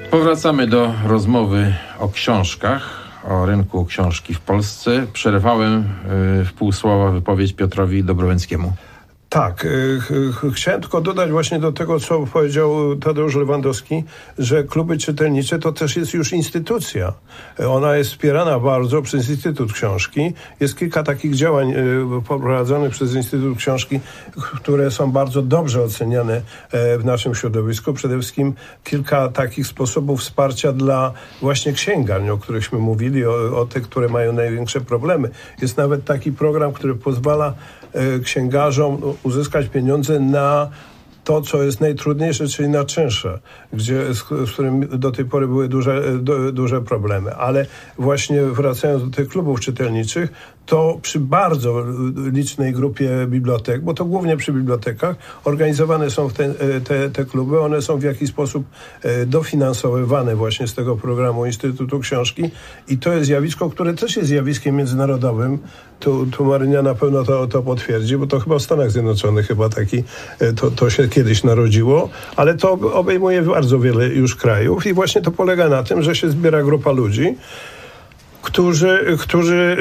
Powracamy do rozmowy o książkach, o rynku książki w Polsce. Przerwałem w pół słowa wypowiedź Piotrowi Dobrołęckiemu. Tak, chciałem tylko dodać właśnie do tego, co powiedział Tadeusz Lewandowski, że kluby czytelnicze to też jest już instytucja. Ona jest wspierana bardzo przez Instytut Książki. Jest kilka takich działań prowadzonych przez Instytut Książki, które są bardzo dobrze oceniane w naszym środowisku. Przede wszystkim kilka takich sposobów wsparcia dla właśnie księgarni, o którychśmy mówili, o tych, które mają największe problemy. Jest nawet taki program, który pozwala księgarzom uzyskać pieniądze na to, co jest najtrudniejsze, czyli na czynsze, z którym do tej pory były duże problemy. Ale właśnie wracając do tych klubów czytelniczych, to przy bardzo licznej grupie bibliotek, bo to głównie przy bibliotekach, organizowane są te kluby. One są w jakiś sposób dofinansowywane właśnie z tego programu Instytutu Książki i to jest zjawisko, które też jest zjawiskiem międzynarodowym. Tu Marynia na pewno to potwierdzi, bo to chyba w Stanach Zjednoczonych to się kiedyś narodziło, ale to obejmuje bardzo wiele już krajów i właśnie to polega na tym, że się zbiera grupa ludzi, którzy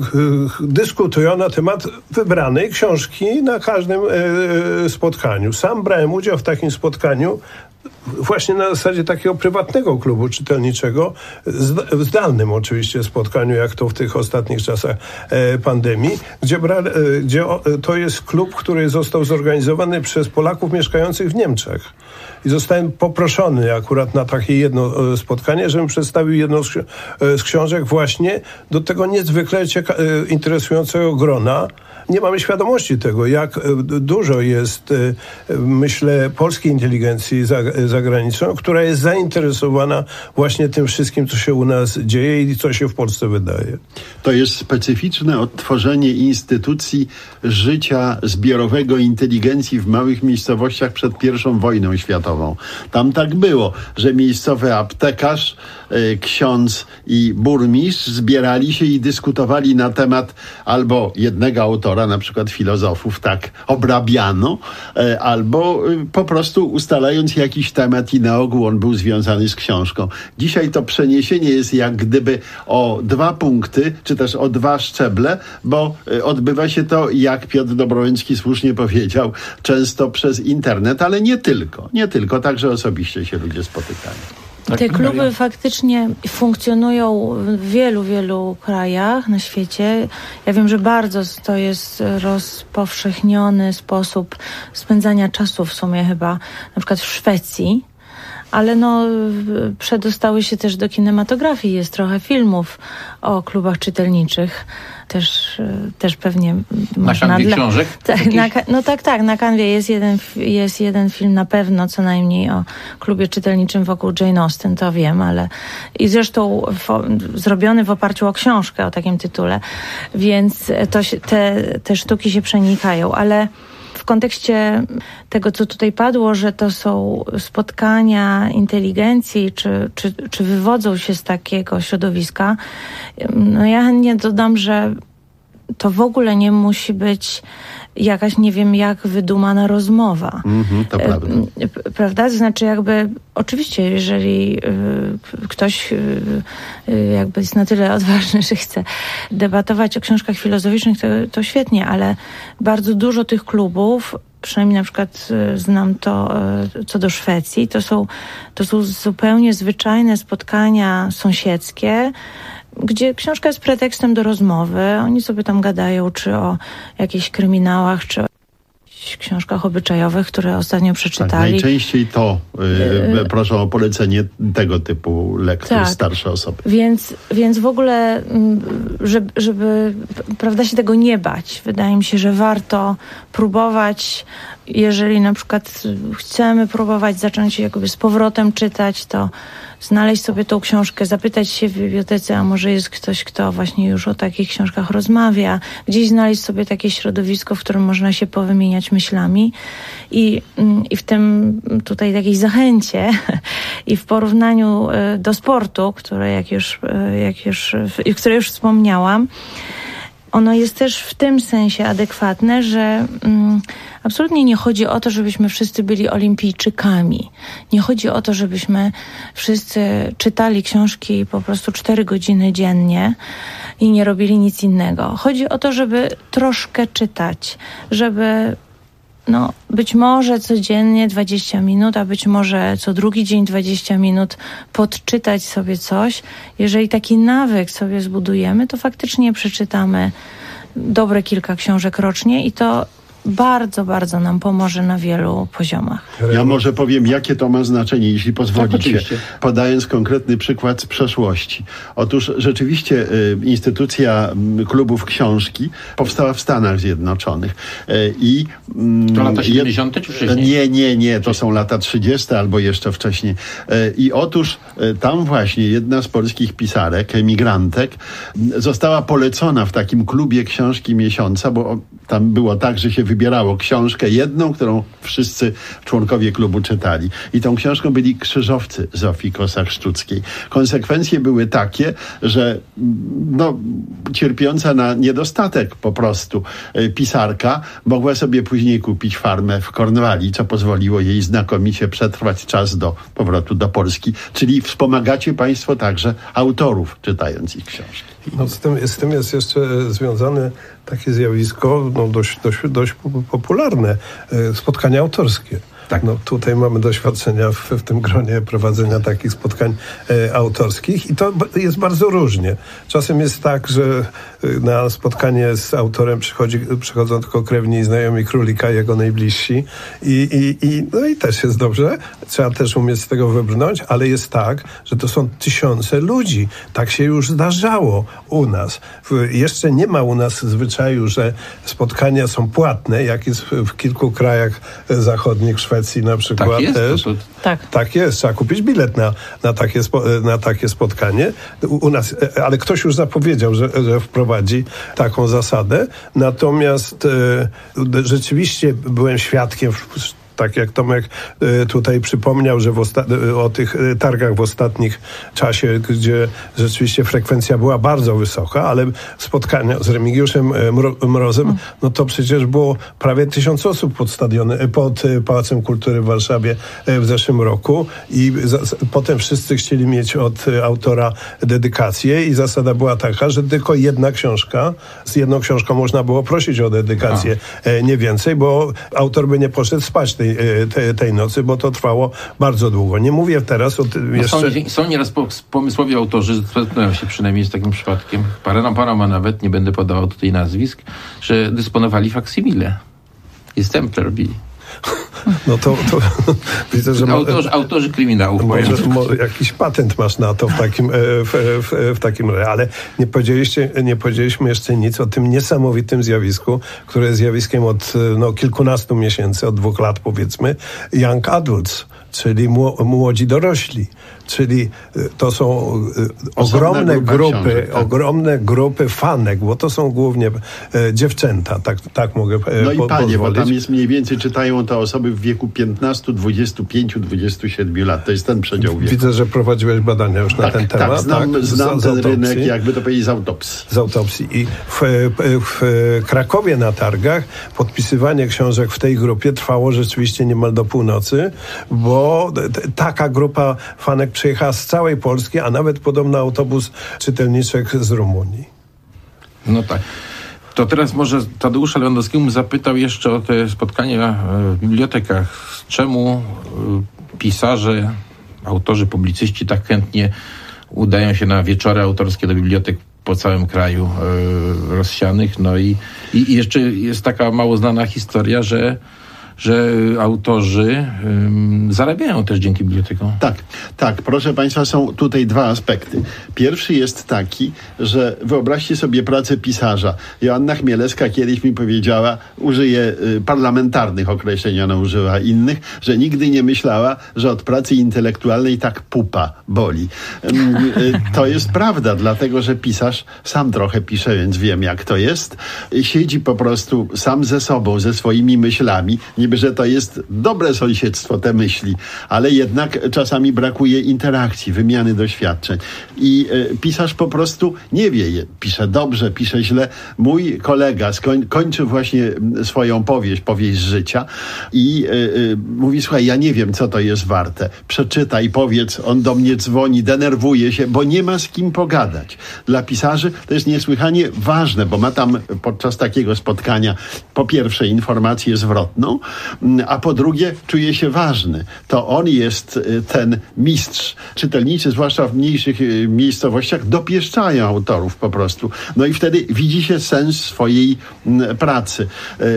dyskutują na temat wybranej książki na każdym spotkaniu. Sam brałem udział w takim spotkaniu właśnie na zasadzie takiego prywatnego klubu czytelniczego, w zdalnym oczywiście spotkaniu, jak to w tych ostatnich czasach pandemii, gdzie to jest klub, który został zorganizowany przez Polaków mieszkających w Niemczech. I zostałem poproszony akurat na takie jedno spotkanie, żebym przedstawił jedną z książek właśnie do tego niezwykle interesującego grona. Nie mamy świadomości tego, jak dużo jest, myślę, polskiej inteligencji za granicą, która jest zainteresowana właśnie tym wszystkim, co się u nas dzieje i co się w Polsce wydaje. To jest specyficzne odtworzenie instytucji życia zbiorowego inteligencji w małych miejscowościach przed I wojną światową. Tam tak było, że miejscowy aptekarz, ksiądz i burmistrz zbierali się i dyskutowali na temat albo jednego autora, na przykład filozofów, tak obrabiano, albo po prostu ustalając jakiś temat i na ogół on był związany z książką. Dzisiaj to przeniesienie jest jak gdyby o 2 punkty, czy też o 2 szczeble, bo odbywa się to, jak Piotr Dobrołęcki słusznie powiedział, często przez internet, ale nie tylko, także osobiście się ludzie spotykają. Te kluby faktycznie funkcjonują w wielu krajach na świecie. Ja wiem, że bardzo to jest rozpowszechniony sposób spędzania czasu w sumie chyba na przykład w Szwecji. Ale przedostały się też do kinematografii. Jest trochę filmów o klubach czytelniczych. Też pewnie można... Na kanwie książek? Tak. Na kanwie jest jeden film na pewno, co najmniej o klubie czytelniczym wokół Jane Austen, to wiem, ale i zresztą zrobiony w oparciu o książkę o takim tytule. Więc te sztuki się przenikają, ale w kontekście tego, co tutaj padło, że to są spotkania inteligencji, czy wywodzą się z takiego środowiska, ja chętnie dodam, że to w ogóle nie musi być jakaś, nie wiem jak, wydumana rozmowa. To prawda. Prawda? To znaczy oczywiście, jeżeli ktoś jakby jest na tyle odważny, że chce debatować o książkach filozoficznych, to świetnie, ale bardzo dużo tych klubów, przynajmniej na przykład znam to co do Szwecji, to są zupełnie zwyczajne spotkania sąsiedzkie, gdzie książka jest pretekstem do rozmowy. Oni sobie tam gadają, czy o jakichś kryminałach, czy o książkach obyczajowych, które ostatnio przeczytali. Tak, najczęściej to proszę o polecenie tego typu lektur, starsze osoby. Więc w ogóle, żeby prawda, się tego nie bać. Wydaje mi się, że warto próbować. Jeżeli na przykład chcemy próbować zacząć jakby z powrotem czytać, to znaleźć sobie tą książkę, zapytać się w bibliotece, a może jest ktoś, kto właśnie już o takich książkach rozmawia, gdzieś znaleźć sobie takie środowisko, w którym można się powymieniać myślami i w tym tutaj takiej zachęcie i w porównaniu do sportu, które które już wspomniałam, ono jest też w tym sensie adekwatne, że absolutnie nie chodzi o to, żebyśmy wszyscy byli olimpijczykami. Nie chodzi o to, żebyśmy wszyscy czytali książki po prostu 4 godziny dziennie i nie robili nic innego. Chodzi o to, żeby troszkę czytać, żeby być może codziennie 20 minut, a być może co drugi dzień 20 minut podczytać sobie coś. Jeżeli taki nawyk sobie zbudujemy, to faktycznie przeczytamy dobre kilka książek rocznie i to bardzo, bardzo nam pomoże na wielu poziomach. Ja może powiem, jakie to ma znaczenie, jeśli pozwolicie, tak, podając konkretny przykład z przeszłości. Otóż rzeczywiście instytucja klubów książki powstała w Stanach Zjednoczonych. To lata 70. czy wcześniej? Nie, to są lata 30. albo jeszcze wcześniej. I otóż tam właśnie jedna z polskich pisarek, emigrantek, została polecona w takim klubie książki miesiąca, bo tam było tak, że się wybierało książkę jedną, którą wszyscy członkowie klubu czytali. I tą książką byli Krzyżowcy Zofii Kossak-Szczuckiej. Konsekwencje były takie, że cierpiąca na niedostatek po prostu pisarka mogła sobie później kupić farmę w Kornwalii, co pozwoliło jej znakomicie przetrwać czas do powrotu do Polski. Czyli wspomagacie państwo także autorów, czytając ich książki. Z tym jest jeszcze związane takie zjawisko, dość popularne, spotkania autorskie. Tak. Tutaj mamy doświadczenia w tym gronie prowadzenia takich spotkań autorskich i to jest bardzo różnie. Czasem jest tak, że na spotkanie z autorem przychodzą tylko krewni i znajomi królika, jego najbliżsi i też jest dobrze. Trzeba też umieć z tego wybrnąć, ale jest tak, że to są tysiące ludzi. Tak się już zdarzało u nas. Jeszcze nie ma u nas zwyczaju, że spotkania są płatne, jak jest w kilku krajach zachodnich, w Szwecji na przykład tak jest, też. Tak jest, trzeba kupić bilet na takie spotkanie. U nas, ale ktoś już zapowiedział, że wprowadzi taką zasadę. Natomiast rzeczywiście byłem świadkiem, tak jak Tomek tutaj przypomniał, że o tych targach w ostatnich czasie, gdzie rzeczywiście frekwencja była bardzo wysoka, ale spotkania z Remigiuszem Mrozem, to przecież było prawie 1000 osób pod Pałacem Kultury w Warszawie w zeszłym roku i potem wszyscy chcieli mieć od autora dedykację i zasada była taka, że tylko jedna książka, z jedną książką można było prosić o dedykację, nie więcej, bo autor by nie poszedł spać tej nocy, bo to trwało bardzo długo. Nie mówię teraz o tym jeszcze... Są nieraz pomysłowi autorzy, zetknąłem się przynajmniej z takim przypadkiem, paroma nawet, nie będę podawał tutaj nazwisk, że dysponowali faksimile i stempler robili. To widzę, że autorzy kryminałów. Może jakiś patent masz na to w takim razie, ale nie powiedzieliśmy jeszcze nic o tym niesamowitym zjawisku, które jest zjawiskiem od kilkunastu miesięcy, od 2 lat powiedzmy, young adults, czyli młodzi dorośli. Czyli to są ogromne grupy fanek, bo to są głównie dziewczęta, tak mogę i panie, pozwolić. bo tam jest mniej więcej, czytają to osoby w wieku 15, 25, 27 lat. To jest ten przedział wieku. Widzę, że prowadziłeś badania już na ten temat. Znam ten rynek, jakby to powiedzieć, z autopsji. Z autopsji. I w Krakowie na targach podpisywanie książek w tej grupie trwało rzeczywiście niemal do północy, bo taka grupa fanek przyjechała z całej Polski, a nawet podobno autobus czytelniczek z Rumunii. No tak. To teraz może Tadeusza Lewandowskiego zapytał jeszcze o te spotkania w bibliotekach. Czemu pisarze, autorzy, publicyści tak chętnie udają się na wieczory autorskie do bibliotek po całym kraju rozsianych? I jeszcze jest taka mało znana historia, że autorzy zarabiają też dzięki bibliotekom. Tak. Proszę Państwa, są tutaj 2 aspekty. Pierwszy jest taki, że wyobraźcie sobie pracę pisarza. Joanna Chmielewska kiedyś mi powiedziała, użyję parlamentarnych określeń, ona użyła innych, że nigdy nie myślała, że od pracy intelektualnej tak pupa boli. To jest prawda, dlatego że pisarz sam trochę pisze, więc wiem jak to jest. Siedzi po prostu sam ze sobą, ze swoimi myślami, Niby, że to jest dobre sąsiedztwo, te myśli, ale jednak czasami brakuje interakcji, wymiany doświadczeń. I pisarz po prostu nie wie, pisze dobrze, pisze źle. Mój kolega kończy właśnie swoją powieść życia i mówi, słuchaj, ja nie wiem, co to jest warte. Przeczytaj, powiedz, on do mnie dzwoni, denerwuje się, bo nie ma z kim pogadać. Dla pisarzy to jest niesłychanie ważne, bo ma tam podczas takiego spotkania po pierwsze informację zwrotną, a po drugie czuje się ważny. To on jest ten mistrz. Czytelnicy, zwłaszcza w mniejszych miejscowościach, dopieszczają autorów po prostu. No i wtedy widzi się sens swojej pracy.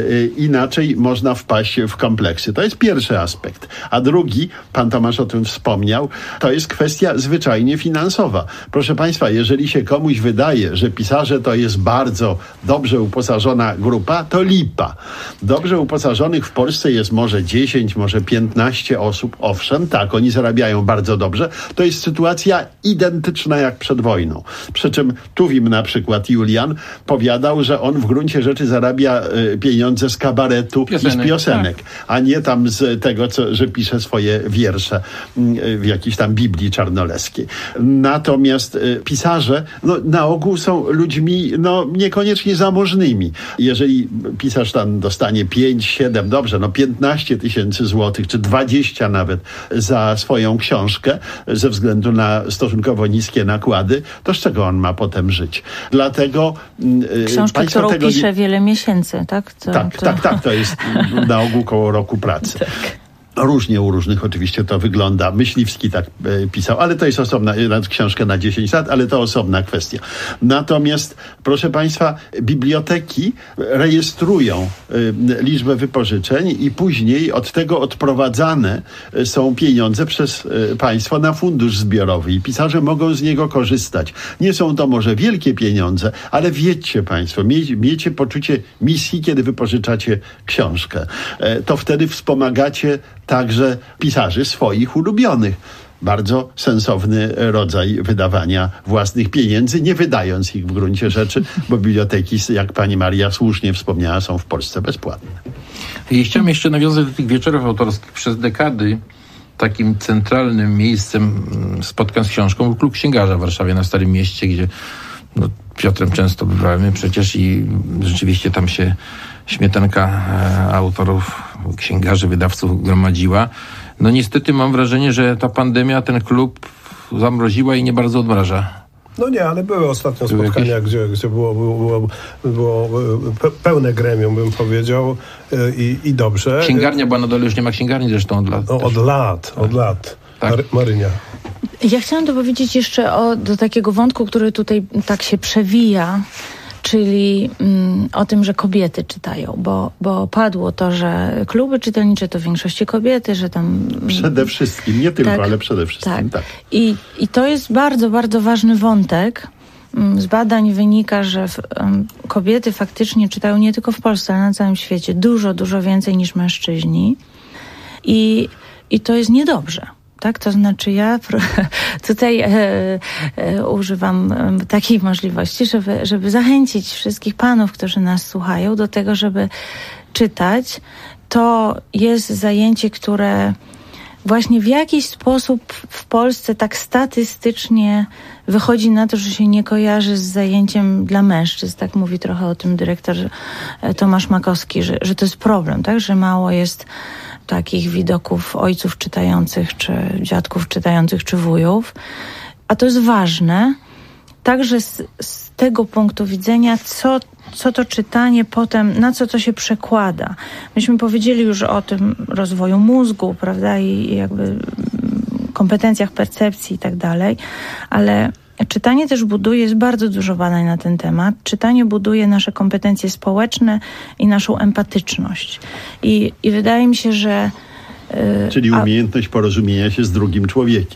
Inaczej można wpaść w kompleksy. To jest pierwszy aspekt. A drugi, pan Tomasz o tym wspomniał, to jest kwestia zwyczajnie finansowa. Proszę państwa, jeżeli się komuś wydaje, że pisarze to jest bardzo dobrze uposażona grupa, to lipa. Dobrze uposażonych w Polsce jest może 10, może 15 osób. Owszem, tak, oni zarabiają bardzo dobrze. To jest sytuacja identyczna jak przed wojną. Przy czym Tuwim na przykład, Julian, powiadał, że on w gruncie rzeczy zarabia pieniądze z kabaretu i z piosenek, tak, a nie tam z tego, że pisze swoje wiersze w jakiejś tam Biblii czarnoleskiej. Natomiast pisarze na ogół są ludźmi niekoniecznie zamożnymi. Jeżeli pisarz tam dostanie 5, 7, dobrze, 15 tysięcy złotych, czy 20 nawet za swoją książkę, ze względu na stosunkowo niskie nakłady, to z czego on ma potem żyć? Dlatego książkę, którą pisze wiele miesięcy, tak? Tak, to jest na ogół koło roku pracy. Tak. Różnie u różnych oczywiście to wygląda. Myśliwski tak pisał, ale to jest osobna książka na 10 lat, ale to osobna kwestia. Natomiast, proszę państwa, biblioteki rejestrują liczbę wypożyczeń i później od tego odprowadzane są pieniądze przez państwo na fundusz zbiorowy i pisarze mogą z niego korzystać. Nie są to może wielkie pieniądze, ale wiedzcie państwo, miejcie poczucie misji, kiedy wypożyczacie książkę. To wtedy wspomagacie także pisarzy swoich ulubionych. Bardzo sensowny rodzaj wydawania własnych pieniędzy, nie wydając ich w gruncie rzeczy, bo biblioteki, jak pani Maria słusznie wspomniała, są w Polsce bezpłatne. I chciałem jeszcze nawiązać do tych wieczorów autorskich. Przez dekady takim centralnym miejscem spotkań z książką był Klub Księgarza w Warszawie na Starym Mieście, gdzie Piotrem często bywamy przecież i rzeczywiście tam się śmietanka autorów, księgarzy, wydawców gromadziła. Niestety mam wrażenie, że ta pandemia ten klub zamroziła i nie bardzo odmraża. Nie, ale były ostatnio spotkania, gdzie było pełne gremium, bym powiedział, i dobrze. Księgarnia była na dole, już nie ma księgarni zresztą od lat. Od lat. Tak. Marynia. Ja chciałam dopowiedzieć jeszcze do takiego wątku, który tutaj tak się przewija, czyli o tym, że kobiety czytają, bo padło to, że kluby czytelnicze to w większości kobiety, że tam... Przede wszystkim, nie tylko, ale przede wszystkim, tak. I to jest bardzo, bardzo ważny wątek. Z badań wynika, że kobiety faktycznie czytają nie tylko w Polsce, ale na całym świecie dużo, dużo więcej niż mężczyźni. I to jest niedobrze. Tak, to znaczy ja tutaj używam takiej możliwości, żeby zachęcić wszystkich panów, którzy nas słuchają, do tego, żeby czytać. To jest zajęcie, które właśnie w jakiś sposób w Polsce tak statystycznie wychodzi na to, że się nie kojarzy z zajęciem dla mężczyzn. Tak mówi trochę o tym dyrektor Tomasz Makowski, że to jest problem, tak, że mało jest takich widoków ojców czytających, czy dziadków czytających, czy wujów. A to jest ważne, także z tego punktu widzenia, co to czytanie potem, na co to się przekłada. Myśmy powiedzieli już o tym rozwoju mózgu, prawda, i jakby kompetencjach percepcji i tak dalej, ale czytanie też buduje, jest bardzo dużo badań na ten temat. Czytanie buduje nasze kompetencje społeczne i naszą empatyczność. I wydaje mi się, że... Czyli umiejętność porozumienia się z drugim człowiekiem.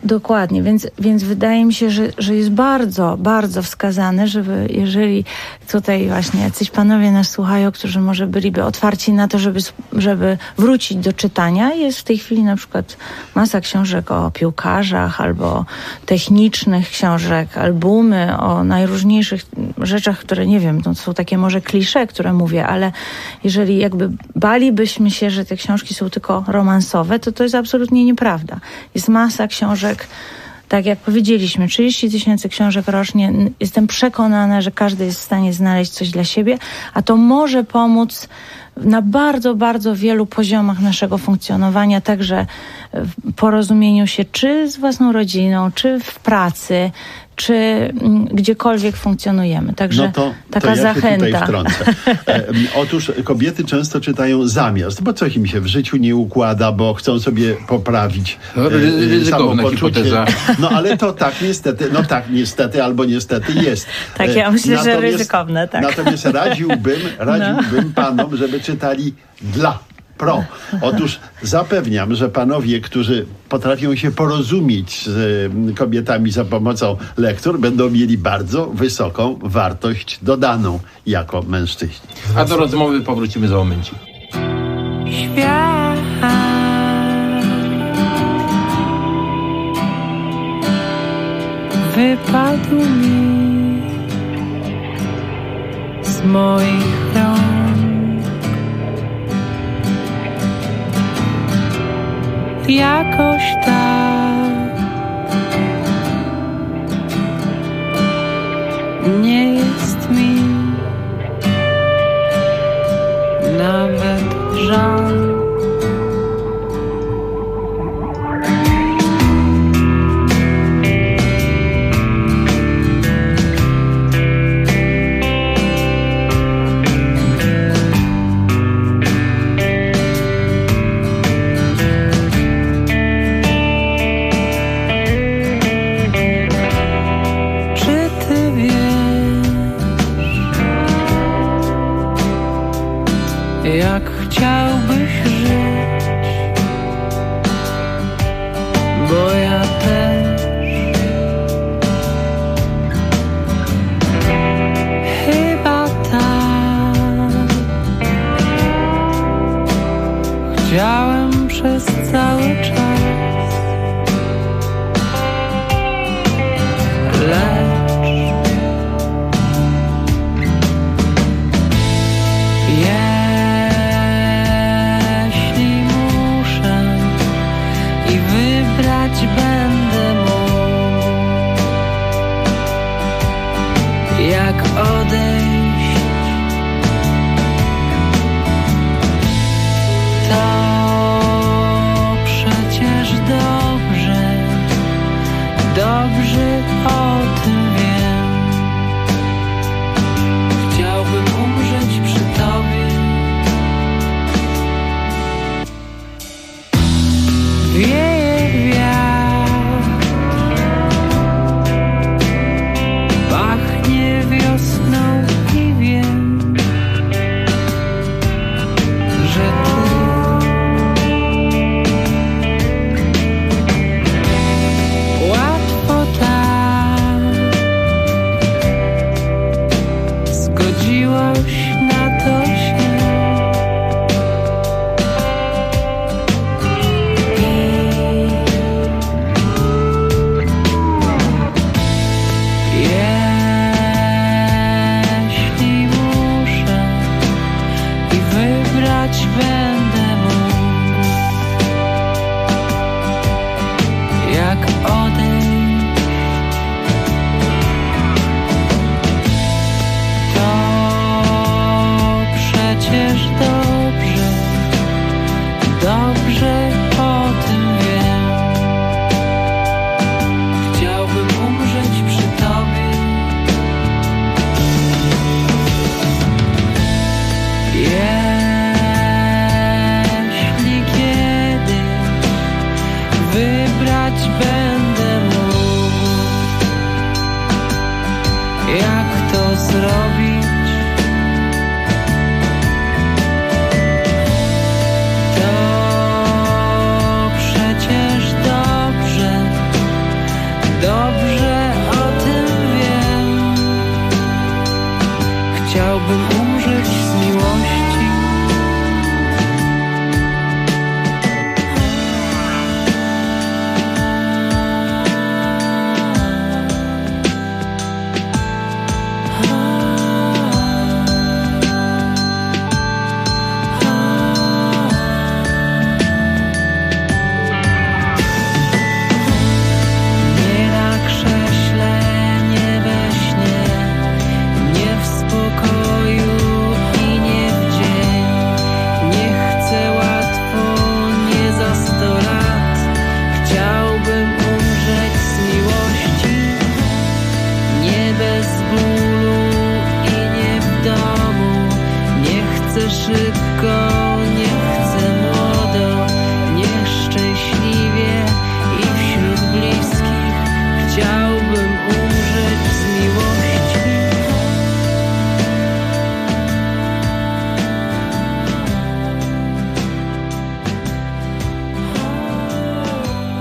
Dokładnie, więc wydaje mi się, że jest bardzo, bardzo wskazane, żeby jeżeli tutaj właśnie jacyś panowie nas słuchają, którzy może byliby otwarci na to, żeby wrócić do czytania. Jest w tej chwili na przykład masa książek o piłkarzach albo technicznych książek, albumy o najróżniejszych rzeczach, które nie wiem, to są takie może klisze, które mówię, ale jeżeli jakby balibyśmy się, że te książki są tylko romansowe, to jest absolutnie nieprawda. Jest masa książek, tak jak powiedzieliśmy, 30 000 książek rocznie. Jestem przekonana, że każdy jest w stanie znaleźć coś dla siebie, a to może pomóc na bardzo, bardzo wielu poziomach naszego funkcjonowania, także w porozumieniu się czy z własną rodziną, czy w pracy, czy gdziekolwiek funkcjonujemy. Także taka ja zachęta. Się tutaj wtrącę. Otóż kobiety często czytają zamiast, bo coś im się w życiu nie układa, bo chcą sobie poprawić samopoczucie. No ale to tak niestety, albo niestety jest. Tak, ja myślę, że ryzykowne, tak. Natomiast radziłbym panom, żeby czytali pro. Otóż zapewniam, że panowie, którzy potrafią się porozumieć z kobietami za pomocą lektur, będą mieli bardzo wysoką wartość dodaną jako mężczyźni. A do rozmowy powrócimy za momencik. Świat wypadł mi z moich rąk. Jakoś tak nie jest mi nawet żal. Jak chciałbyś żyć, bo ja też chyba tak chciałem przez cały czas, lecz będę mógł, jak odejść, to przecież dobrze o tym wiem. Chciałbym umrzeć przy tobie. Pachnie wiosną i wiem, że ty łatwo tak zgodziłaś na to się. Będę mógł, jak odejść, to przecież dobrze o tym wiem. Chciałbym umrzeć przy tobie. Wybrać będę mógł, jak to zrobić, to przecież dobrze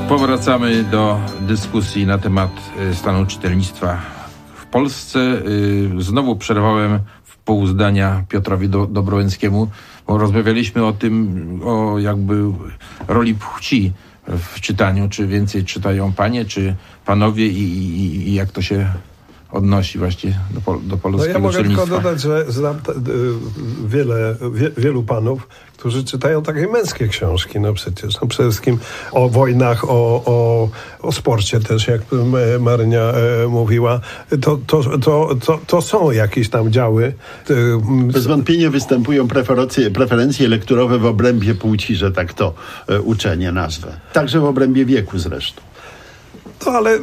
Powracamy do dyskusji na temat stanu czytelnictwa w Polsce. Znowu przerwałem w pół zdania Piotrowi Dobrołęckiemu, bo rozmawialiśmy o tym, o jakby roli płci w czytaniu. Czy więcej czytają panie, czy panowie i jak to się odnosi właśnie do polskiego ja mogę czytelnictwa. tylko dodać, że znam wielu panów, którzy czytają takie męskie książki, no przecież. No przede wszystkim o wojnach, o sporcie też, jak Marynia mówiła. To są jakieś tam działy. Bez wątpienia występują preferencje lekturowe w obrębie płci, że tak to uczenie nazwę. Także w obrębie wieku zresztą. No ale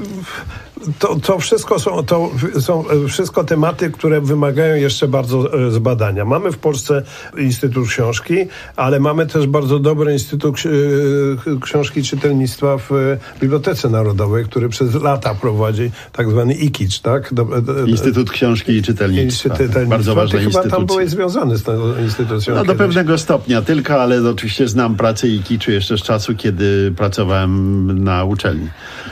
to wszystko są wszystko tematy, które wymagają jeszcze bardzo zbadania. Mamy w Polsce Instytut Książki, ale mamy też bardzo dobry Instytut Książki i Czytelnictwa w Bibliotece Narodowej, który przez lata prowadzi tak zwany IKICZ, tak? Instytut Książki i Czytelnictwa. Bardzo ważna instytucja. Chyba tam byłeś związany z tą instytucją. No do pewnego stopnia tylko, ale oczywiście znam pracę IKICZ-u jeszcze z czasu, kiedy pracowałem na uczelni.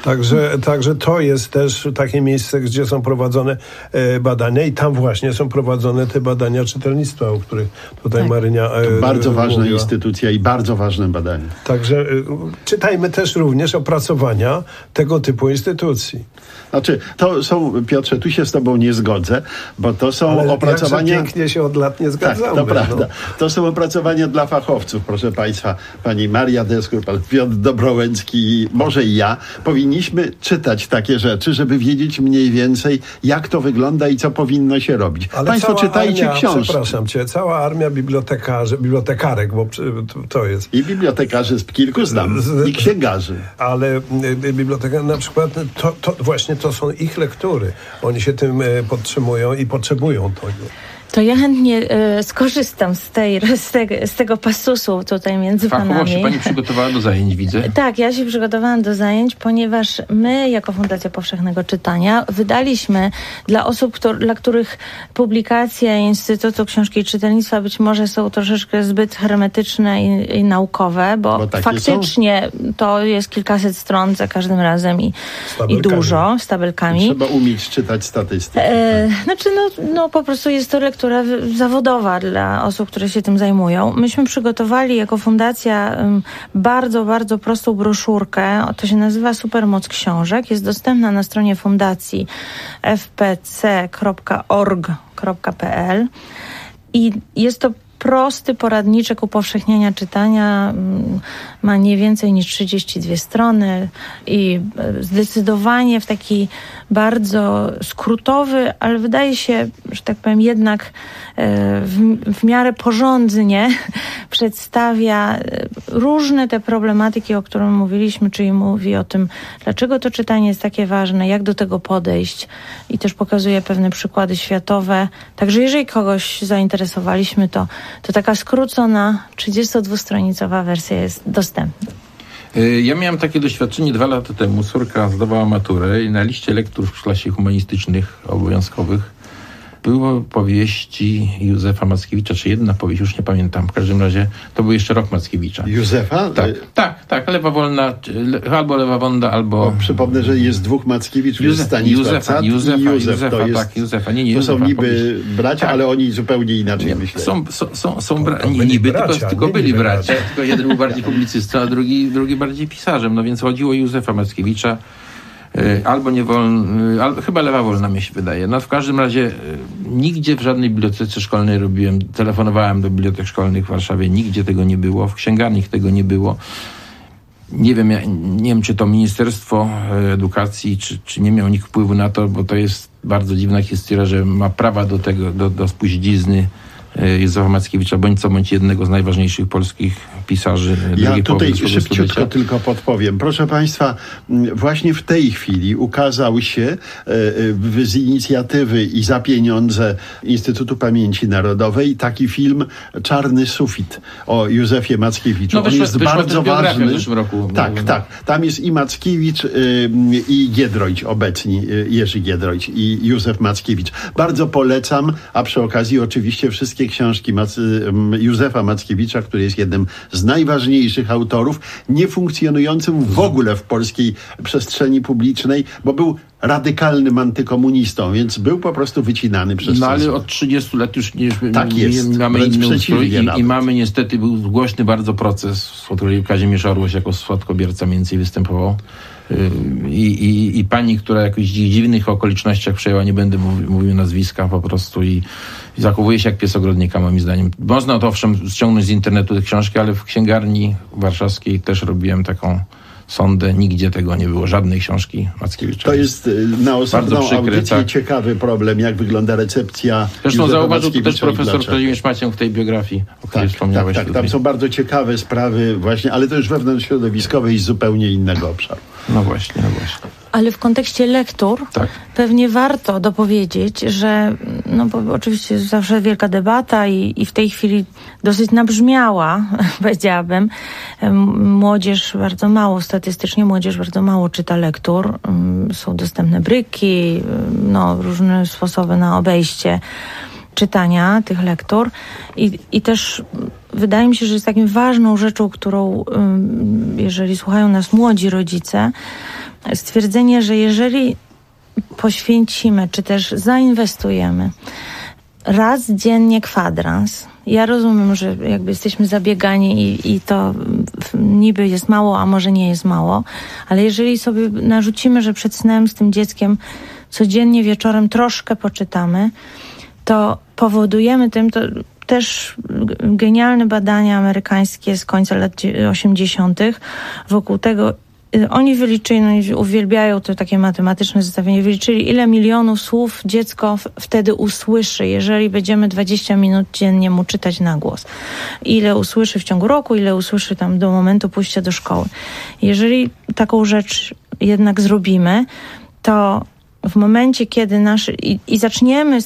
Także to jest też takie miejsce, gdzie są prowadzone badania i tam właśnie są prowadzone te badania czytelnictwa, o których tutaj Marynia to bardzo ważna mówiła. Instytucja i bardzo ważne badanie. Także czytajmy też również opracowania tego typu instytucji. Znaczy, to są, Piotrze, tu się z tobą nie zgodzę, bo to są ale opracowania... pięknie się od lat nie zgadzamy. Tak, to prawda. To są opracowania dla fachowców, proszę państwa. Pani Maria Deskur, pan Piotr Dobrołęcki, może i ja. Powinniśmy czytać takie rzeczy, żeby wiedzieć mniej więcej, jak to wygląda i co powinno się robić. Ale państwo czytajcie książki. Przepraszam cię, cała armia bibliotekarek, bo to jest. I bibliotekarzy kilku znam, i księgarzy. Ale biblioteka na przykład, to właśnie to są ich lektury. Oni się tym podtrzymują i potrzebują tego. To ja chętnie skorzystam z tego pasusu tutaj między panami. Fachowo się pani przygotowała do zajęć, widzę. Tak, ja się przygotowałam do zajęć, ponieważ my, jako Fundacja Powszechnego Czytania, wydaliśmy dla osób, dla których publikacje Instytutu Książki i Czytelnictwa być może są troszeczkę zbyt hermetyczne i naukowe, bo faktycznie to jest kilkaset stron za każdym razem i dużo, z tabelkami. Trzeba umieć czytać statystyki. Znaczy, po prostu jest to lektura zawodowa dla osób, które się tym zajmują. Myśmy przygotowali jako fundacja bardzo, bardzo prostą broszurkę. To się nazywa Supermoc Książek. Jest dostępna na stronie fundacji fpc.org.pl i jest to prosty poradniczek upowszechniania czytania. Ma nie więcej niż 32 strony i zdecydowanie w taki bardzo skrótowy, ale wydaje się, że tak powiem, jednak w miarę porządnie przedstawia różne te problematyki, o których mówiliśmy, czyli mówi o tym, dlaczego to czytanie jest takie ważne, jak do tego podejść i też pokazuje pewne przykłady światowe. Także jeżeli kogoś zainteresowaliśmy, to taka skrócona 32-stronicowa wersja jest dostępna. Ja miałem takie doświadczenie 2 lata temu. Córka zdawała maturę i na liście lektur w klasie humanistycznych obowiązkowych było powieści Józefa Mackiewicza, czy jedna powieść, już nie pamiętam. W każdym razie to był jeszcze rok Mackiewicza. Józefa? Tak. Lewa Wolna, albo Lewa Wonda, albo... Przypomnę, że jest 2 Mackiewicz, Józefa. Józefa. Nie, to są niby bracia, ale oni zupełnie inaczej myślą. Są niby, tylko byli bracia. Tylko jeden był bardziej publicystą, a drugi bardziej pisarzem. No więc chodziło o Józefa Mackiewicza. Albo nie wolno, chyba Lewa Wolna mi się wydaje. No w każdym razie nigdzie w żadnej bibliotece szkolnej telefonowałem do bibliotek szkolnych w Warszawie, nigdzie tego nie było, w księgarniach tego nie było. Nie wiem, czy to Ministerstwo Edukacji, czy nie miał nikt wpływu na to, bo to jest bardzo dziwna historia, że ma prawa do tego, do spuścizny Józefa Mackiewicza, bądź jednego z najważniejszych polskich pisarzy. Ja tutaj szybciutko tylko podpowiem. Proszę państwa, właśnie w tej chwili ukazał się z inicjatywy i za pieniądze Instytutu Pamięci Narodowej taki film Czarny sufit o Józefie Mackiewiczu. On jest bardzo ważny. W zeszłym roku. Tak. Tam jest i Mackiewicz, i Giedroyć obecni, Jerzy Giedroyć i Józef Mackiewicz. Bardzo polecam, a przy okazji oczywiście wszystkie książki Józefa Mackiewicza, który jest jednym z najważniejszych autorów, nie funkcjonującym w ogóle w polskiej przestrzeni publicznej, bo był radykalnym antykomunistą, więc był po prostu wycinany przez ale cenzurę. od 30 lat już nie mamy wręcz inny ustrój przeciwnie i mamy niestety, był głośny bardzo proces, w którym Kazimierz Orłoś jako spadkobierca mniej więcej występował. I pani, która w jakichś dziwnych okolicznościach przejęła, nie będę mówił nazwiska po prostu i zachowuje się jak pies ogrodnika, moim zdaniem. Można to owszem ściągnąć z internetu te książki, ale w księgarni warszawskiej też robiłem taką sondę, nigdzie tego nie było, żadnej książki Mackiewicza. To jest na osobną audycję tak. Ciekawy problem, jak wygląda recepcja. Zresztą Józefa zauważył to też Mackiewicza i profesor dlaczego. Kazimierz Maciek w tej biografii, o której wspomniałeś. Tak, tam są bardzo ciekawe sprawy właśnie, ale to już wewnątrzśrodowiskowe i z zupełnie innego obszaru. No właśnie. Ale w kontekście lektur Tak. pewnie warto dopowiedzieć, że no bo oczywiście jest zawsze wielka debata i w tej chwili dosyć nabrzmiała, powiedziałabym. Młodzież bardzo mało, statystycznie młodzież bardzo mało czyta lektur. Są dostępne bryki, różne sposoby na obejście czytania tych lektur i też wydaje mi się, że jest taką ważną rzeczą, którą jeżeli słuchają nas młodzi rodzice, stwierdzenie, że jeżeli poświęcimy, czy też zainwestujemy raz dziennie kwadrans, ja rozumiem, że jakby jesteśmy zabiegani i to niby jest mało, a może nie jest mało, ale jeżeli sobie narzucimy, że przed snem z tym dzieckiem codziennie wieczorem troszkę poczytamy, to powodujemy tym, to też genialne badania amerykańskie z końca lat 80. wokół tego, oni wyliczyli, uwielbiają to takie matematyczne zestawienie, wyliczyli, ile milionów słów dziecko wtedy usłyszy, jeżeli będziemy 20 minut dziennie mu czytać na głos. Ile usłyszy w ciągu roku, ile usłyszy tam do momentu pójścia do szkoły. Jeżeli taką rzecz jednak zrobimy, to w momencie, kiedy i zaczniemy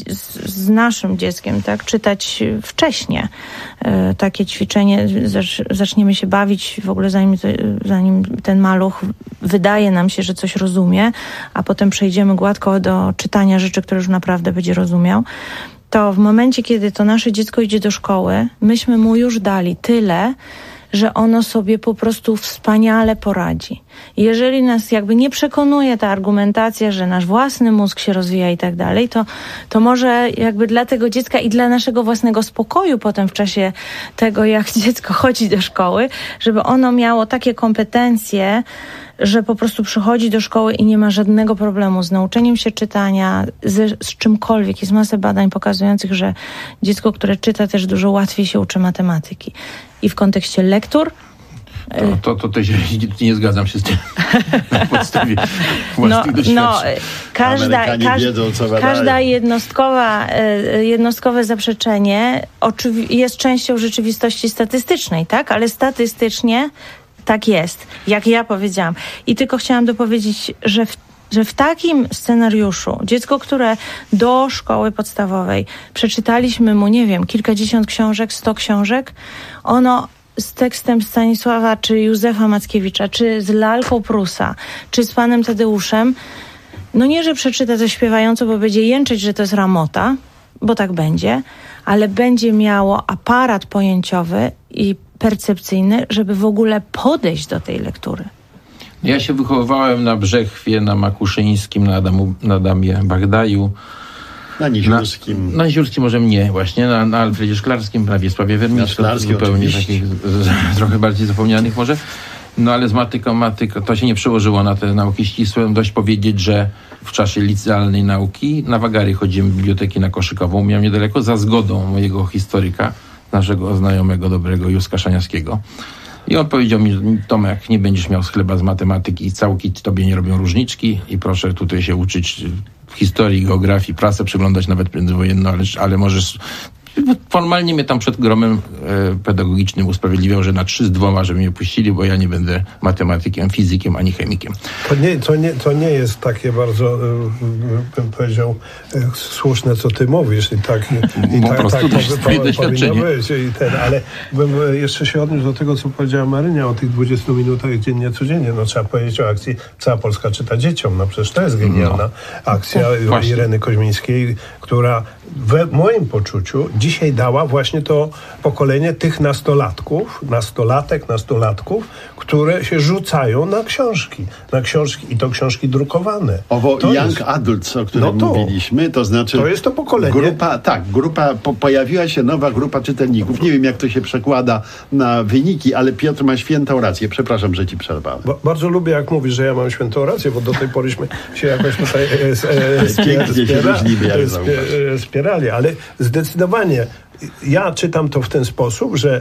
z naszym dzieckiem, tak, czytać wcześnie takie ćwiczenie, zaczniemy się bawić w ogóle zanim ten maluch wydaje nam się, że coś rozumie, a potem przejdziemy gładko do czytania rzeczy, które już naprawdę będzie rozumiał, to w momencie, kiedy to nasze dziecko idzie do szkoły, myśmy mu już dali tyle, że ono sobie po prostu wspaniale poradzi. Jeżeli nas jakby nie przekonuje ta argumentacja, że nasz własny mózg się rozwija i tak dalej, to może jakby dla tego dziecka i dla naszego własnego spokoju potem w czasie tego, jak dziecko chodzi do szkoły, żeby ono miało takie kompetencje, że po prostu przychodzi do szkoły i nie ma żadnego problemu z nauczeniem się czytania, z czymkolwiek. Jest masę badań pokazujących, że dziecko, które czyta, też dużo łatwiej się uczy matematyki. I w kontekście lektur To nie zgadzam się z tym na podstawie własnych doświadczeń. Każda jednostkowe zaprzeczenie jest częścią rzeczywistości statystycznej, tak? Ale statystycznie tak jest, jak ja powiedziałam. I tylko chciałam dopowiedzieć, że w takim scenariuszu dziecko, które do szkoły podstawowej przeczytaliśmy mu, nie wiem, kilkadziesiąt książek, 100 książek, ono z tekstem Stanisława, czy Józefa Mackiewicza, czy z lalką Prusa, czy z panem Tadeuszem, nie, że przeczyta to śpiewająco, bo będzie jęczeć, że to jest ramota, bo tak będzie, ale będzie miało aparat pojęciowy i percepcyjny, żeby w ogóle podejść do tej lektury. Ja się wychowywałem na Brzechwie, na Makuszyńskim, na Adamie Bagdaju. Na Niziurskim. Na Niziurskim może mnie właśnie, na Alfredzie Szklarskim, na Wiesławie Wermińskim, zupełnie takich trochę bardziej zapomnianych może. Ale z matyką to się nie przełożyło na te nauki ścisłe. Dość powiedzieć, że w czasie licealnej nauki na wagary chodziłem do biblioteki na Koszykową. Miałem niedaleko za zgodą mojego historyka, naszego znajomego, dobrego Józka Szaniawskiego. I on powiedział mi: Tomek, nie będziesz miał chleba z matematyki i całki tobie nie robią różniczki i proszę tutaj się uczyć historii, geografii, prasę przeglądać nawet międzywojenną, ale możesz... Formalnie mnie tam przed gromem pedagogicznym usprawiedliwiał, że na 3 z 2, żeby mnie puścili, bo ja nie będę matematykiem, fizykiem, ani chemikiem. To nie jest takie bardzo, bym powiedział, słuszne, co ty mówisz. I tak powinno być. Ale bym jeszcze się odniósł do tego, co powiedziała Marynia o tych 20 minutach dziennie, codziennie. Trzeba powiedzieć o akcji Cała Polska czyta dzieciom. Przecież to jest genialna akcja Ireny Koźmińskiej, która w moim poczuciu dzisiaj dała właśnie to pokolenie tych nastolatków, które się rzucają na książki i to książki drukowane. Owo to young adults, o którym mówiliśmy, to znaczy... To jest to pokolenie. Pojawiła się nowa grupa czytelników. Nie wiem, jak to się przekłada na wyniki, ale Piotr ma świętą rację. Przepraszam, że ci przerwałem. Bardzo lubię, jak mówisz, że ja mam świętą rację, bo do tej poryśmy się jakoś tutaj spierali, ale zdecydowanie ja czytam to w ten sposób, że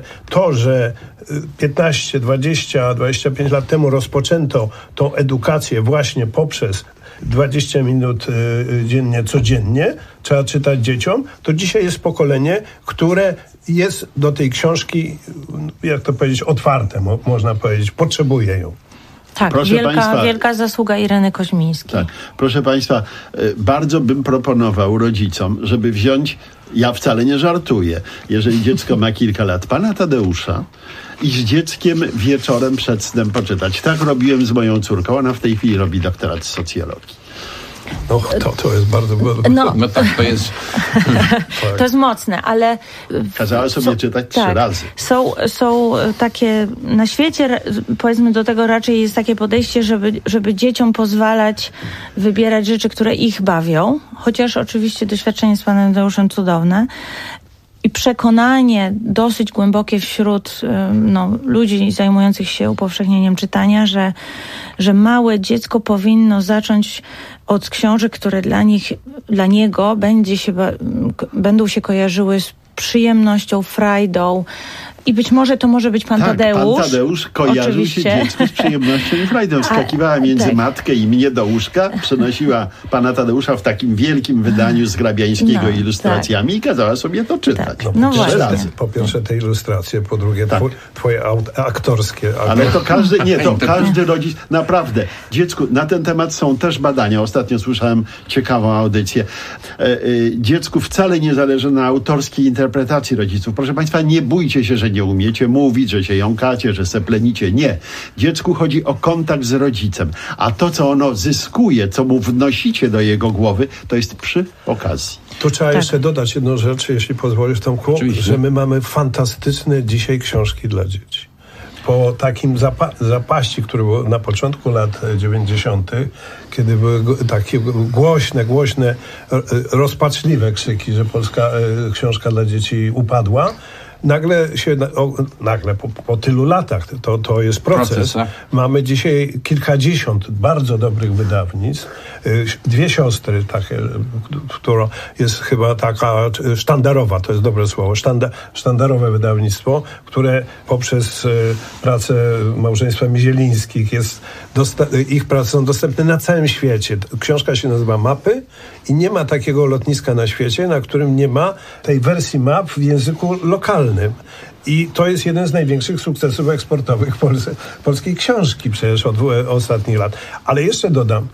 15, 20, 25 lat temu rozpoczęto tą edukację właśnie poprzez 20 minut dziennie, codziennie, trzeba czytać dzieciom, to dzisiaj jest pokolenie, które jest do tej książki, jak to powiedzieć, otwarte, można powiedzieć, potrzebuje ją. Tak, wielka zasługa Ireny Koźmińskiej. Tak. Proszę Państwa, bardzo bym proponował rodzicom, żeby wziąć, ja wcale nie żartuję, jeżeli dziecko ma kilka lat, pana Tadeusza i z dzieckiem wieczorem przed snem poczytać. Tak robiłem z moją córką, ona w tej chwili robi doktorat z socjologii. No, to jest bardzo... No tak, to jest... To jest mocne, ale... Kazała sobie czytać 3 razy. Są takie... Na świecie, powiedzmy, do tego raczej jest takie podejście, żeby dzieciom pozwalać wybierać rzeczy, które ich bawią. Chociaż oczywiście doświadczenie z panem Tadeuszem cudowne. I przekonanie dosyć głębokie wśród ludzi zajmujących się upowszechnieniem czytania, że małe dziecko powinno zacząć od książek, które dla niego będą się kojarzyły z przyjemnością, frajdą. I być może to może być pan Tadeusz. Pan Tadeusz kojarzył się dziecku z przyjemnością i frajdą. Wskakiwała między matkę i mnie do łóżka, przenosiła pana Tadeusza w takim wielkim wydaniu z Grabiańskiego ilustracjami i kazała sobie to czytać. Po pierwsze te ilustracje, po drugie twoje aktorskie. Ale to każdy rodzic, naprawdę, dziecku, na ten temat są też badania. Ostatnio słyszałem ciekawą audycję. Dziecku wcale nie zależy na autorskiej interpretacji rodziców. Proszę Państwa, nie bójcie się, że nie umiecie mówić, że się jąkacie, że seplenicie. Nie. Dziecku chodzi o kontakt z rodzicem. A to, co ono zyskuje, co mu wnosicie do jego głowy, to jest przy okazji. Tu trzeba jeszcze dodać jedną rzecz, jeśli pozwolisz, Tomku, że my mamy fantastyczne dzisiaj książki dla dzieci. Po takim zapaści, który był na początku lat 90., kiedy były takie głośne, rozpaczliwe krzyki, że polska książka dla dzieci upadła, nagle po tylu latach, to jest proces. Mamy dzisiaj kilkadziesiąt bardzo dobrych wydawnictw. 2 siostry, takie, która jest chyba taka sztandarowa, to jest dobre słowo, sztandarowe wydawnictwo, które poprzez pracę małżeństwa Mizielińskich ich prace są dostępne na całym świecie. Książka się nazywa Mapy i nie ma takiego lotniska na świecie, na którym nie ma tej wersji map w języku lokalnym. I to jest jeden z największych sukcesów eksportowych polskiej książki przecież od ostatnich lat. Ale jeszcze dodam,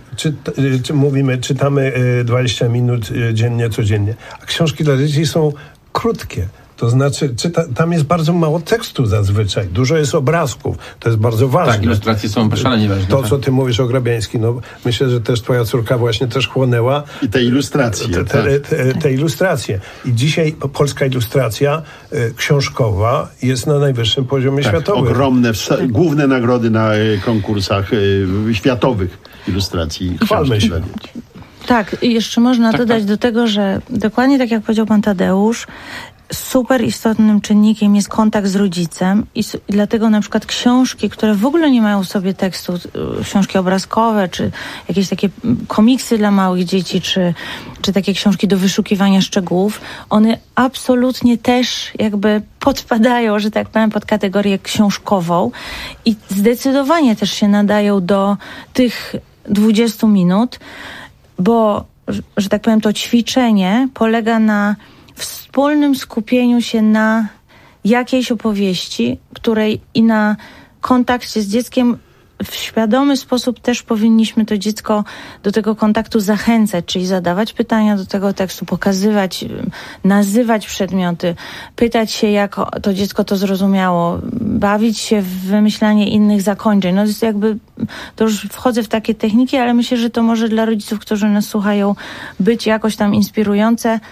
czytamy 20 minut dziennie, codziennie. A książki dla dzieci są krótkie. To znaczy, tam jest bardzo mało tekstu zazwyczaj. Dużo jest obrazków. To jest bardzo ważne. Tak, ilustracje są szalenie ważne. To, co ty mówisz o Grabiańskim, myślę, że też twoja córka właśnie też chłonęła. I te ilustracje. Te ilustracje. I dzisiaj polska ilustracja książkowa jest na najwyższym poziomie światowym. Ogromne, główne nagrody na konkursach światowych ilustracji. Chwalmy się. Tak, i jeszcze można dodać do tego, że dokładnie tak jak powiedział pan Tadeusz, super istotnym czynnikiem jest kontakt z rodzicem i dlatego na przykład książki, które w ogóle nie mają w sobie tekstu, książki obrazkowe, czy jakieś takie komiksy dla małych dzieci, czy takie książki do wyszukiwania szczegółów, one absolutnie też jakby podpadają, że tak powiem, pod kategorię książkową i zdecydowanie też się nadają do tych 20 minut, bo, że tak powiem, to ćwiczenie polega na wspólnym skupieniu się na jakiejś opowieści, której i na kontakcie z dzieckiem w świadomy sposób też powinniśmy to dziecko do tego kontaktu zachęcać, czyli zadawać pytania do tego tekstu, pokazywać, nazywać przedmioty, pytać się, jak to dziecko to zrozumiało, bawić się w wymyślanie innych zakończeń. No to jest jakby, to już wchodzę w takie techniki, ale myślę, że to może dla rodziców, którzy nas słuchają, być jakoś tam inspirujące.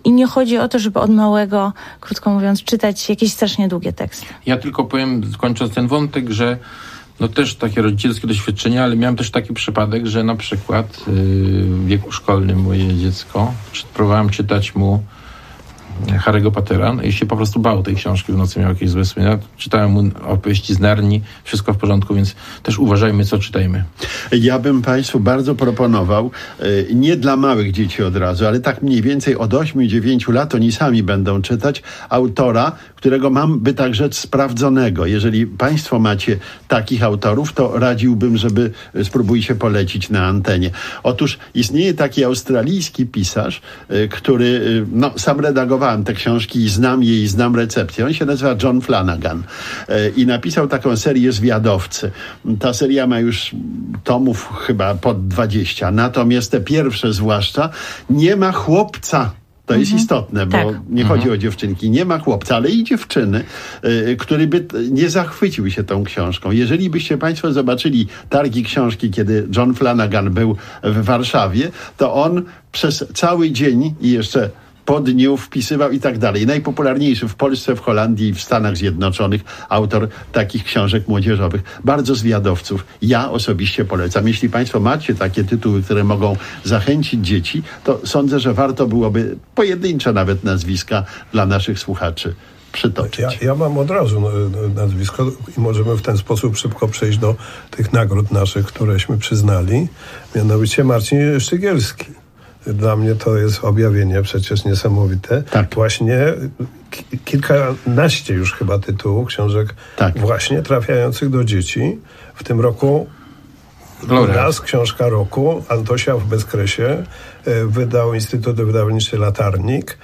I nie chodzi o to, żeby od małego, krótko mówiąc, czytać jakieś strasznie długie teksty. Ja tylko powiem, kończąc ten wątek, że no też takie rodzicielskie doświadczenia, ale miałem też taki przypadek, że na przykład w wieku szkolnym moje dziecko, próbowałem czytać mu Harry'ego Pottera, no i się po prostu bał tej książki, w nocy miał jakieś złe sny. Ja czytałem mu opowieści z Narni, wszystko w porządku, więc też uważajmy, co czytajmy. Ja bym Państwu bardzo proponował, nie dla małych dzieci od razu, ale tak mniej więcej od 8-9 lat oni sami będą czytać autora, którego mam, by tak rzec, sprawdzonego. Jeżeli Państwo macie takich autorów, to radziłbym, żeby spróbujcie polecić na antenie. Otóż istnieje taki australijski pisarz, który, sam redagowałem te książki i znam je i znam recepcję. On się nazywa John Flanagan i napisał taką serię Zwiadowcy. Ta seria ma już tomów chyba pod 20, natomiast te pierwsze zwłaszcza nie ma chłopca. To jest istotne, bo nie chodzi o dziewczynki. Nie ma chłopca, ale i dziewczyny, który by nie zachwycił się tą książką. Jeżeli byście Państwo zobaczyli targi książki, kiedy John Flanagan był w Warszawie, to on przez cały dzień i jeszcze po dniu wpisywał i tak dalej. Najpopularniejszy w Polsce, w Holandii i w Stanach Zjednoczonych autor takich książek młodzieżowych. Bardzo zwiadowców. Ja osobiście polecam. Jeśli Państwo macie takie tytuły, które mogą zachęcić dzieci, to sądzę, że warto byłoby pojedyncze nawet nazwiska dla naszych słuchaczy przytoczyć. Ja mam od razu nazwisko i możemy w ten sposób szybko przejść do tych nagród naszych, któreśmy przyznali. Mianowicie Marcin Sztygielski. Dla mnie to jest objawienie przecież niesamowite. Tak. Właśnie kilkanaście już chyba tytułów książek właśnie trafiających do dzieci. W tym roku raz książka roku, Antosia w bezkresie, wydał Instytut Wydawniczy Latarnik.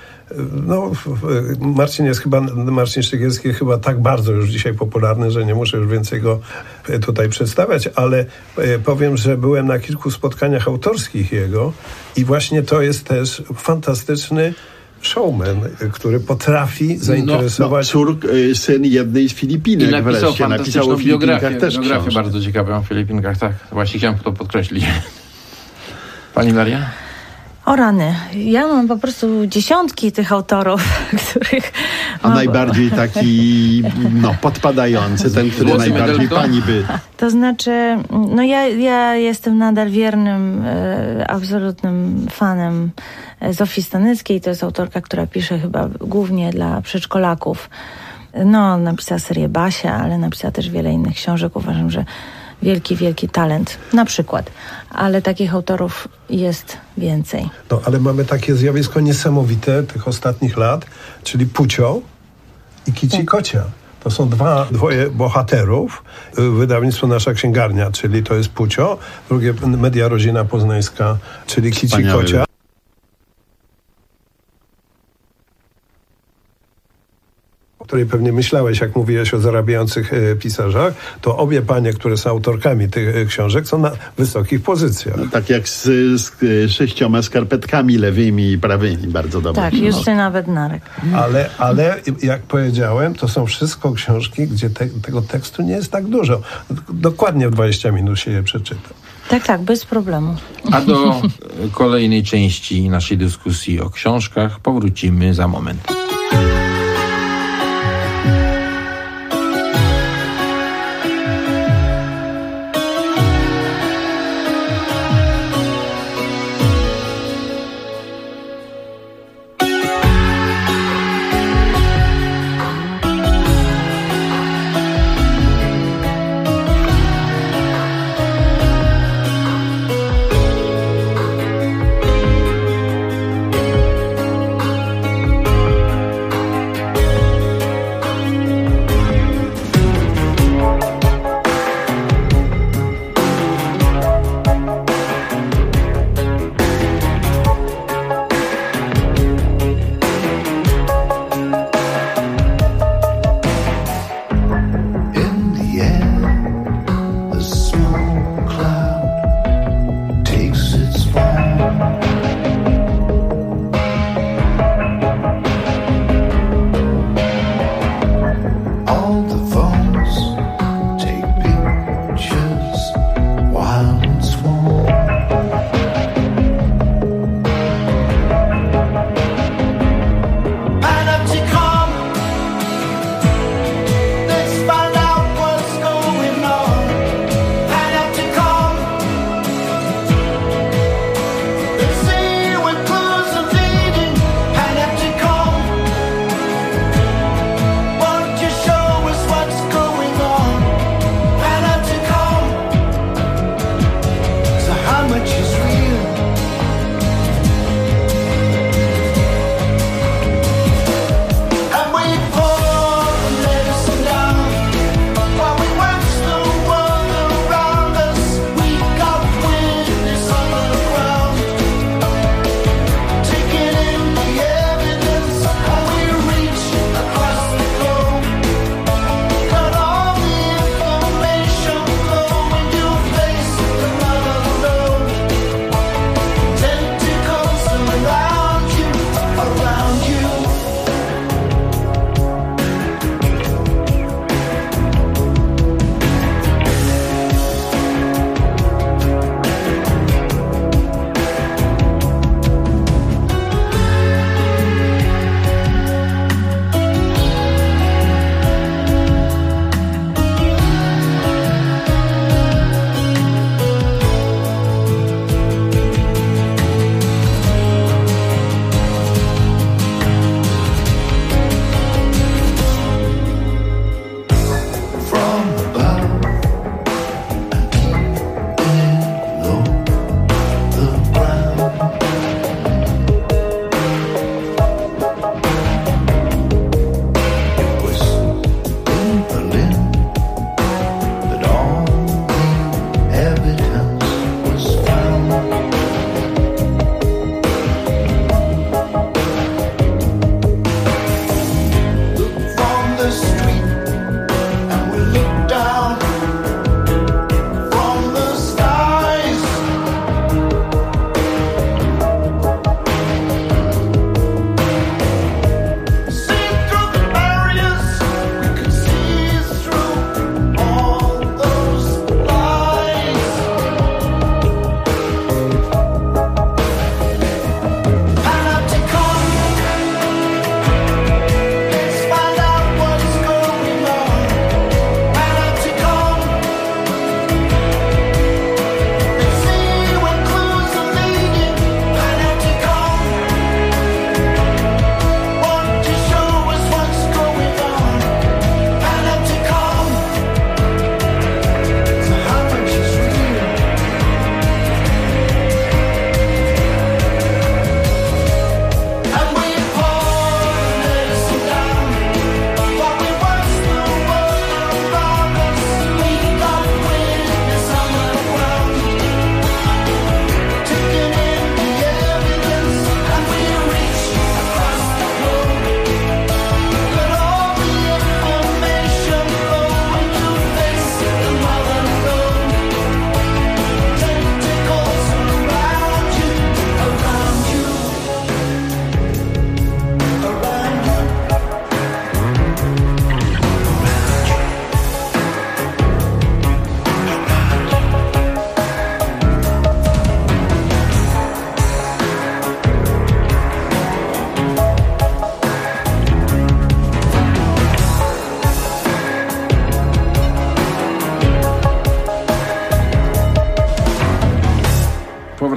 Marcin Sztygielski jest chyba tak bardzo już dzisiaj popularny, że nie muszę już więcej go tutaj przedstawiać, ale powiem, że byłem na kilku spotkaniach autorskich jego i właśnie to jest też fantastyczny showman, który potrafi zainteresować... Syn jednej z Filipinek napisał o Filipinkach też biografię bardzo ciekawą o Filipinkach, tak. Właśnie chciałem to podkreślić. Pani Maria? O rany. Ja mam po prostu dziesiątki tych autorów, których... A najbardziej taki podpadający, ten, który najbardziej pani by... To znaczy, ja jestem nadal wiernym, absolutnym fanem Zofii Staneckiej. To jest autorka, która pisze chyba głównie dla przedszkolaków. Napisała serię Basia, ale napisała też wiele innych książek. Uważam, że wielki talent, na przykład. Ale takich autorów jest więcej. Ale mamy takie zjawisko niesamowite tych ostatnich lat, czyli Pucio i Kici Kocia. To są dwoje bohaterów. Wydawnictwo Nasza Księgarnia, czyli to jest Pucio. Drugie Media Rodzina Poznańska, czyli Kici Kocia. O której pewnie myślałeś, jak mówiłeś o zarabiających pisarzach, to obie panie, które są autorkami tych książek, są na wysokich pozycjach. Tak jak z 6 skarpetkami lewymi i prawymi, bardzo dobrze. Tak, Justyna Bednarek. Ale jak powiedziałem, to są wszystko książki, gdzie tego tekstu nie jest tak dużo. Dokładnie w 20 minut się je przeczyta. Tak, bez problemu. A do kolejnej części naszej dyskusji o książkach powrócimy za moment.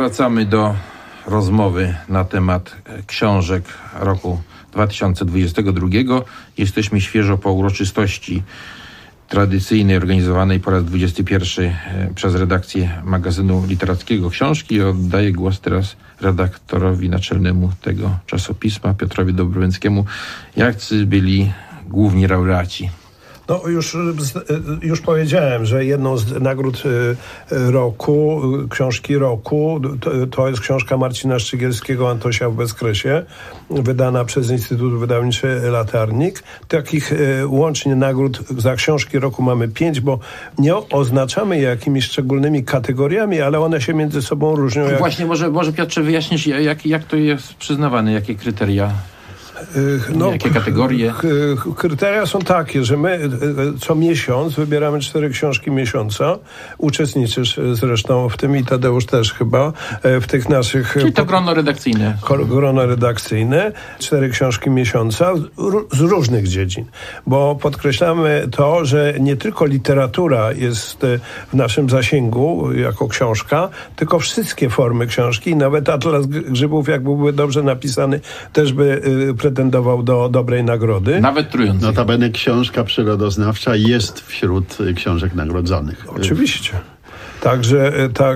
wracamy do rozmowy na temat książek roku 2022. Jesteśmy świeżo po uroczystości tradycyjnej, organizowanej po raz 21 przez redakcję magazynu literackiego Książki. Oddaję głos teraz redaktorowi naczelnemu tego czasopisma, Piotrowi Dobrowęckiemu. Jacy byli główni laureaci? No już powiedziałem, że jedną z nagród roku, książki roku, to jest książka Marcina Szczygielskiego Antosia w bezkresie, wydana przez Instytut Wydawniczy Latarnik. Takich łącznie nagród za książki roku mamy 5, bo nie oznaczamy je jakimiś szczególnymi kategoriami, ale one się między sobą różnią. Właśnie, może Piotrze wyjaśnisz, jak to jest przyznawane, jakie kryteria? Jakie kategorie? Kryteria są takie, że my co miesiąc wybieramy 4 książki miesiąca. Uczestniczysz zresztą w tym i Tadeusz też chyba w tych naszych... Czyli to grono redakcyjne. Grono redakcyjne. 4 książki miesiąca z różnych dziedzin. Bo podkreślamy to, że nie tylko literatura jest w naszym zasięgu jako książka, tylko wszystkie formy książki. Nawet Atlas Grzybów, jak byłby dobrze napisany, też by pretendował do dobrej nagrody. Nawet trującej. Notabene książka przyrodoznawcza jest wśród książek nagrodzonych. Oczywiście. Także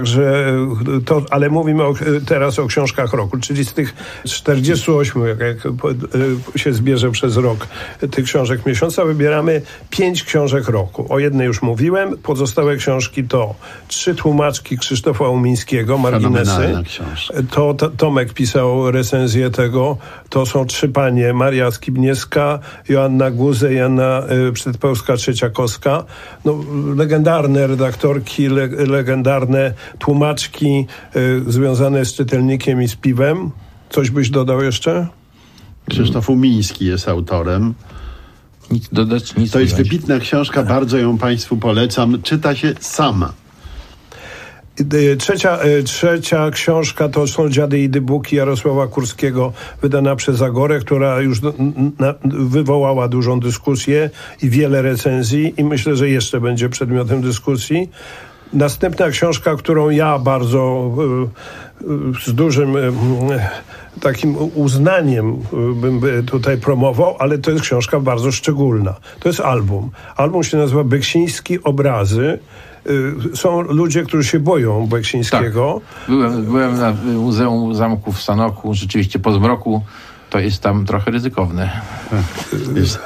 to, ale mówimy teraz o książkach roku, czyli z tych 48, jak się zbierze przez rok tych książek miesiąca, wybieramy 5 książek roku. O jednej już mówiłem, pozostałe książki to 3 tłumaczki Krzysztofa Umińskiego, Marginesy. To Tomek pisał recenzję tego. To są 3 panie, Maria Skibniewska, Joanna Guze i Anna Przedpełska-Trzeciakowska. No, legendarne redaktorki, legendarne tłumaczki związane z czytelnikiem i z piwem. Coś byś dodał jeszcze? Krzysztof Umiński jest autorem. Nic dodać, nic to jest ująć. wybitna książka, bardzo ją Państwu polecam. Czyta się sama. Trzecia książka to są Dziady i dybuki Jarosława Kurskiego, wydana przez Agorę, która już wywołała dużą dyskusję i wiele recenzji i myślę, że jeszcze będzie przedmiotem dyskusji. Następna książka, którą ja bardzo z dużym takim uznaniem bym tutaj promował, ale to jest książka bardzo szczególna. To jest album. Album się nazywa Beksiński Obrazy. Są ludzie, którzy się boją Beksińskiego. Tak. Byłem na Muzeum Zamku w Sanoku, rzeczywiście po zmroku. To jest tam trochę ryzykowne. Jest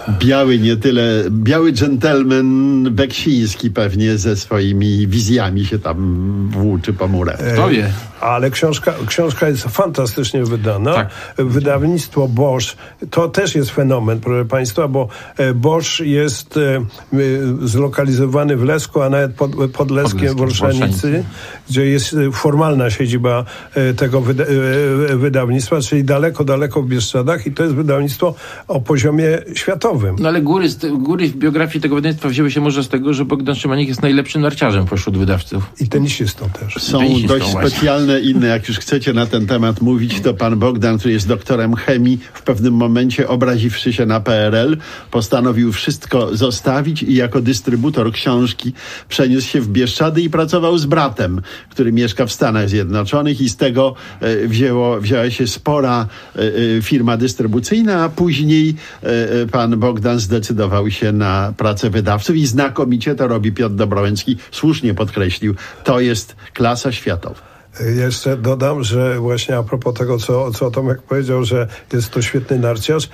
biały dżentelmen Beksiński pewnie ze swoimi wizjami się tam włóczy po murach. Kto wie? Ale książka jest fantastycznie wydana. Tak. Wydawnictwo Bosch, to też jest fenomen, proszę Państwa, bo Bosch jest zlokalizowany w Lesku, a nawet pod Leskiem w Olszanicy, gdzie jest formalna siedziba tego wydawnictwa, czyli daleko w Bieszczadach i to jest wydawnictwo o poziomie światowym. No ale góry w biografii tego wydawnictwa wzięły się może z tego, że Bogdan Szymanik jest najlepszym narciarzem pośród wydawców. I tenisistą też. Są dość specjalne inne, jak już chcecie na ten temat mówić, to pan Bogdan, który jest doktorem chemii, w pewnym momencie obraziwszy się na PRL, postanowił wszystko zostawić i jako dystrybutor książki przeniósł się w Bieszczady i pracował z bratem, który mieszka w Stanach Zjednoczonych i z tego wzięła się spora firma dystrybucyjna, a później pan Bogdan zdecydował się na pracę wydawców i znakomicie to robi. Piotr Dobrowęcki słusznie podkreślił, to jest klasa światowa. Jeszcze dodam, że właśnie a propos tego, co Tomek powiedział, że jest to świetny narciarz,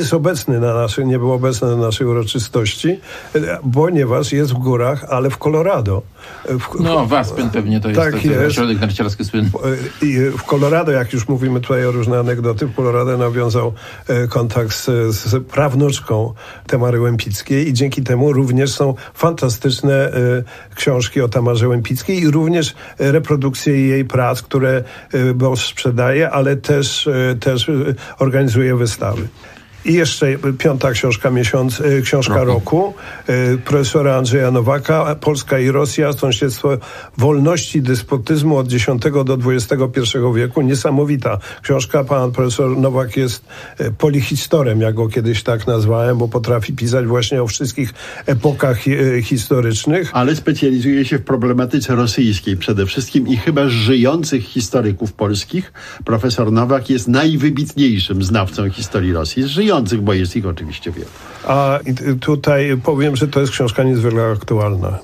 nie był obecny na naszej uroczystości, ponieważ jest w górach, ale w Colorado. W Aspen pewnie to jest tak jest. Środek narciarski słynny. I w Colorado, jak już mówimy tutaj o różne anegdoty, w Colorado nawiązał kontakt z prawnuczką Tamary Łempickiej i dzięki temu również są fantastyczne książki o Tamarze Łempickiej i również reprodukcje jej prac, które Bosch sprzedaje, ale też organizuje wystawy. I jeszcze 5. książka roku profesora Andrzeja Nowaka, Polska i Rosja, sąsiedztwo wolności, despotyzmu od X do XXI wieku. Niesamowita książka. Pan profesor Nowak jest polihistorem, jak go kiedyś tak nazwałem, bo potrafi pisać właśnie o wszystkich epokach historycznych. Ale specjalizuje się w problematyce rosyjskiej przede wszystkim i chyba z żyjących historyków polskich profesor Nowak jest najwybitniejszym znawcą historii Rosji. Z żyjących, bo jest ich oczywiście wielu. A tutaj powiem, że to jest książka niezwykle aktualna.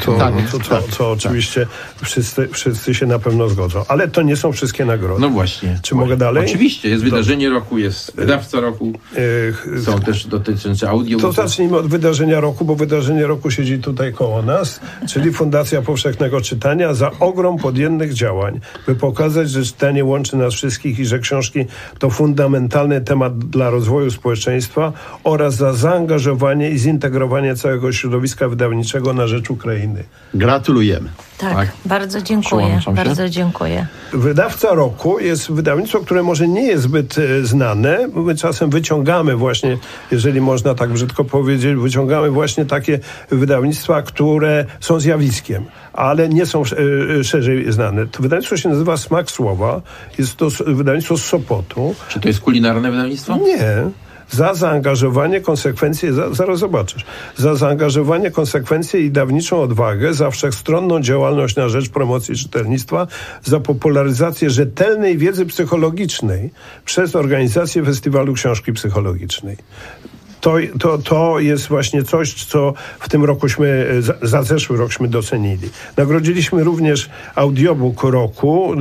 Co oczywiście wszyscy się na pewno zgodzą. Ale to nie są wszystkie nagrody. No właśnie. Czy mogę dalej? Oczywiście. Jest wydarzenie roku, jest wydawca roku. Są też dotyczące audio. To zacznijmy od wydarzenia roku, bo wydarzenie roku siedzi tutaj koło nas, czyli Fundacja Powszechnego Czytania za ogrom podjętych działań, by pokazać, że czytanie łączy nas wszystkich i że książki to fundamentalny temat dla rozwoju społeczeństwa oraz za zaangażowanie i zintegrowanie całego środowiska wydawniczego na rzecz Ukrainy. Gratulujemy. Tak, bardzo dziękuję. Bardzo dziękuję. Wydawca roku jest wydawnictwo, które może nie jest zbyt znane. My czasem wyciągamy właśnie, jeżeli można tak brzydko powiedzieć, wyciągamy właśnie takie wydawnictwa, które są zjawiskiem, ale nie są szerzej znane. To wydawnictwo się nazywa Smak Słowa. Jest to wydawnictwo z Sopotu. Czy to jest kulinarne wydawnictwo? Nie. Za zaangażowanie, konsekwencje, zaraz zobaczysz, za zaangażowanie, konsekwencje i dawniczą odwagę, za wszechstronną działalność na rzecz promocji czytelnictwa, za popularyzację rzetelnej wiedzy psychologicznej przez organizację Festiwalu Książki Psychologicznej. To jest właśnie coś, co w tym roku za zeszły rok docenili. Nagrodziliśmy również audiobook roku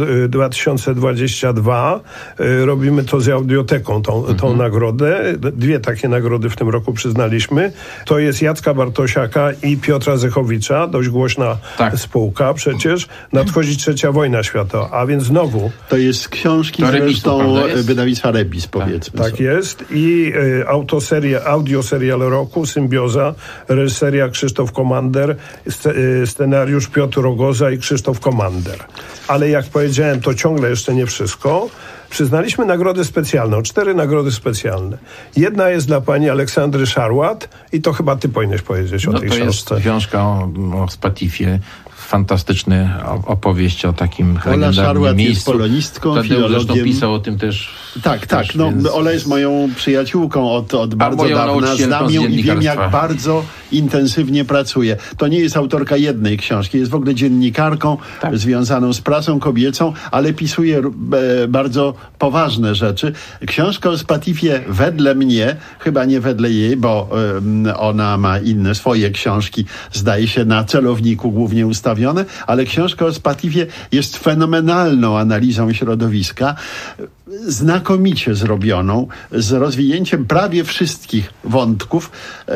2022. Robimy to z Audioteką, tą nagrodę. 2 takie nagrody w tym roku przyznaliśmy. To jest Jacka Bartosiaka i Piotra Zechowicza, dość głośna spółka przecież. Nadchodzi 3. wojna światowa, a więc znowu... To jest książki zresztą wydawnictwa Rebis, powiedzmy. Tak jest. I audioserial roku, Symbioza, reżyseria Krzysztof Komander, scenariusz Piotr Rogoza i Krzysztof Komander. Ale jak powiedziałem, to ciągle jeszcze nie wszystko. Przyznaliśmy nagrodę specjalną, 4 nagrody specjalne. Jedna jest dla pani Aleksandry Szarłat i to chyba ty powinieneś powiedzieć o tej książce. To jest książka o Spatifie. Fantastyczny opowieść o takim legendarnym miejscu. Jest polonistką, Tadeusz filologiem. Zresztą pisał o tym też. Tak. No, więc... Ola jest moją przyjaciółką od bardzo dawna. Znam ją i wiem, jak bardzo intensywnie pracuje. To nie jest autorka jednej książki. Jest w ogóle dziennikarką związaną z prasą kobiecą, ale pisuje bardzo poważne rzeczy. Książka o Spatifie wedle mnie, chyba nie wedle jej, bo ona ma inne swoje książki, zdaje się na celowniku głównie ustawione, ale książka o Spatifie jest fenomenalną analizą środowiska, znakomicie zrobioną, z rozwinięciem prawie wszystkich wątków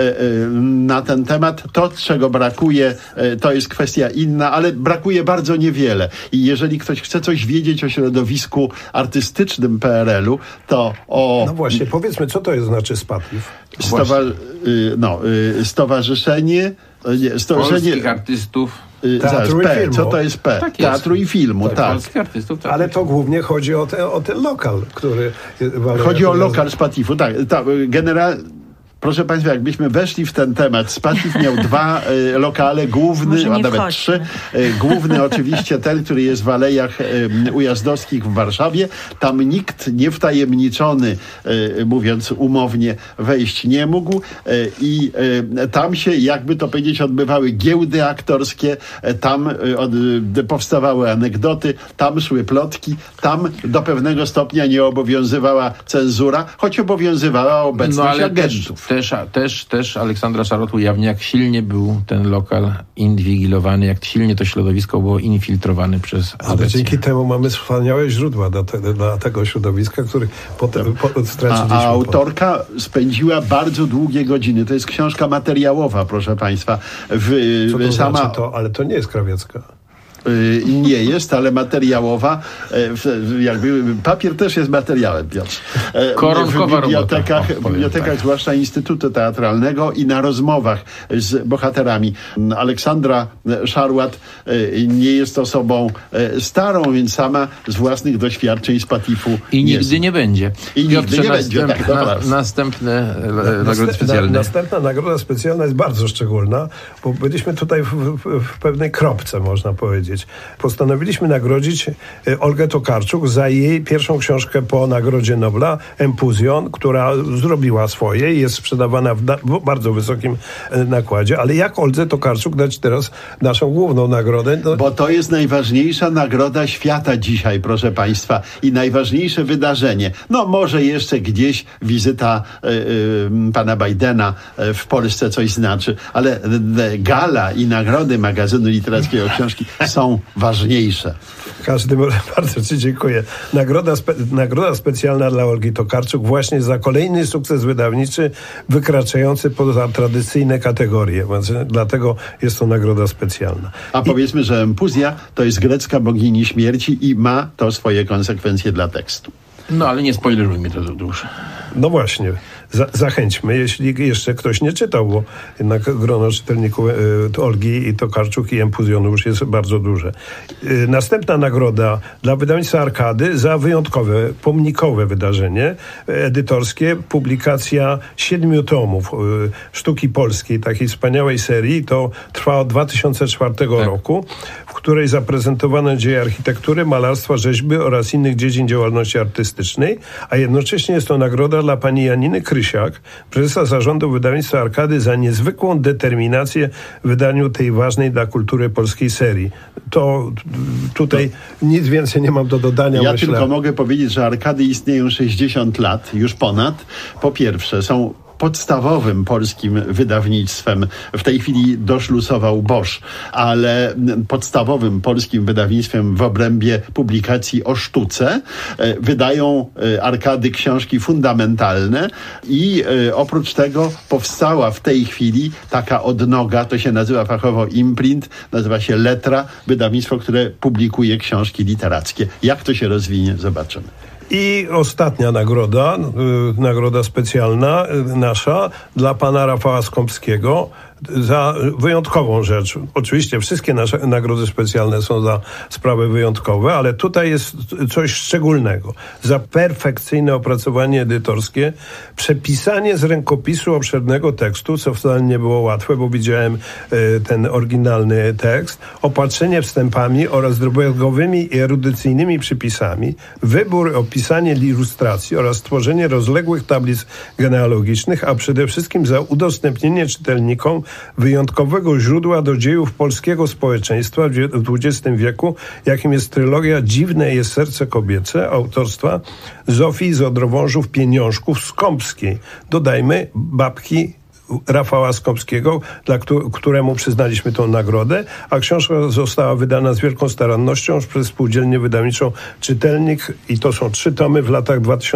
na ten temat. To, czego brakuje, to jest kwestia inna, ale brakuje bardzo niewiele. I jeżeli ktoś chce coś wiedzieć o środowisku artystycznym PRL-u, to No właśnie, powiedzmy, co to jest znaczy Spatif? Stowarzyszenie... Polskich artystów. Teatru i filmu. Co to jest P? Tak Teatru i filmu, tak. Polskich artystów. Ale to głównie chodzi o ten lokal, który... Chodzi o lokal Spatifu, tak. Proszę Państwa, jakbyśmy weszli w ten temat, Spatif miał 2 lokale, główny, a nawet 3. Główny oczywiście ten, który jest w Alejach Ujazdowskich w Warszawie. Tam nikt niewtajemniczony, mówiąc umownie, wejść nie mógł. I tam się, jakby to powiedzieć, odbywały giełdy aktorskie, tam powstawały anegdoty, tam szły plotki, tam do pewnego stopnia nie obowiązywała cenzura, choć obowiązywała obecność agentów. Też Aleksandra Szarłat ujawnia, jak silnie był ten lokal inwigilowany, jak silnie to środowisko było infiltrowane przez Ale obecnie. dzięki temu mamy wspaniałe źródła dla tego środowiska, który potem straciliśmy. A autorka spędziła bardzo długie godziny. To jest książka materiałowa, proszę Państwa. Co to znaczy to? Ale to nie jest krawiecka. Nie jest, ale materiałowa. Jakby papier też jest materiałem, Piotr. Koronkowa W bibliotekach, zwłaszcza Instytutu Teatralnego i na rozmowach z bohaterami. Aleksandra Szarłat nie jest osobą starą, więc sama z własnych doświadczeń z Patifu i nigdy nie będzie. I nigdy nie będzie. Następne nagrody specjalne. Następna nagroda specjalna jest bardzo szczególna, bo byliśmy tutaj w pewnej kropce, można powiedzieć. Postanowiliśmy nagrodzić Olgę Tokarczuk za jej pierwszą książkę po Nagrodzie Nobla, Empuzjon, która zrobiła swoje i jest sprzedawana w bardzo wysokim nakładzie. Ale jak Oldze Tokarczuk dać teraz naszą główną nagrodę? Bo to jest najważniejsza nagroda świata dzisiaj, proszę Państwa, i najważniejsze wydarzenie. No może jeszcze gdzieś wizyta pana Bidena w Polsce coś znaczy, ale gala i nagrody magazynu literackiego książki są ważniejsze. Bardzo Ci dziękuję. Nagroda specjalna dla Olgi Tokarczuk właśnie za kolejny sukces wydawniczy wykraczający poza tradycyjne kategorie. Dlatego jest to nagroda specjalna. A powiedzmy, że Empuzja to jest grecka bogini śmierci i ma to swoje konsekwencje dla tekstu. No ale nie spoilerujmy to za dużo. No właśnie. Zachęćmy, jeśli jeszcze ktoś nie czytał, bo jednak grono czytelników Olgi i Tokarczuk i Empuzjonu już jest bardzo duże. Następna nagroda dla wydawnictwa Arkady za wyjątkowe, pomnikowe wydarzenie edytorskie, publikacja 7 tomów sztuki polskiej, takiej wspaniałej serii. To trwa od 2004 roku, w której zaprezentowano dzieje architektury, malarstwa, rzeźby oraz innych dziedzin działalności artystycznej, a jednocześnie jest to nagroda dla pani Janiny Krysiak, prezesa zarządu wydawnictwa Arkady, za niezwykłą determinację w wydaniu tej ważnej dla kultury polskiej serii. To tutaj nic więcej nie mam do dodania. Ja tylko mogę powiedzieć, że Arkady istnieją 60 lat, już ponad. Po pierwsze, są podstawowym polskim wydawnictwem. W tej chwili doszlusował Bosch, ale podstawowym polskim wydawnictwem w obrębie publikacji o sztuce. Wydają Arkady książki fundamentalne i oprócz tego powstała w tej chwili taka odnoga, to się nazywa fachowo imprint, nazywa się Letra, wydawnictwo, które publikuje książki literackie. Jak to się rozwinie, zobaczymy. I ostatnia nagroda specjalna nasza dla pana Rafała Skąpskiego za wyjątkową rzecz. Oczywiście wszystkie nasze nagrody specjalne są za sprawy wyjątkowe, ale tutaj jest coś szczególnego. Za perfekcyjne opracowanie edytorskie, przepisanie z rękopisu obszernego tekstu, co wcale nie było łatwe, bo widziałem ten oryginalny tekst, opatrzenie wstępami oraz drobiazgowymi i erudycyjnymi przypisami, wybór, opisanie ilustracji oraz stworzenie rozległych tablic genealogicznych, a przede wszystkim za udostępnienie czytelnikom wyjątkowego źródła do dziejów polskiego społeczeństwa w XX wieku, jakim jest trylogia Dziwne jest serce kobiece autorstwa Zofii z Odrowążów Pieniążków Skąpskiej. Dodajmy babki Rafała Skąpskiego, któremu przyznaliśmy tą nagrodę, a książka została wydana z wielką starannością przez spółdzielnię wydawniczą Czytelnik i to są 3 tomy w latach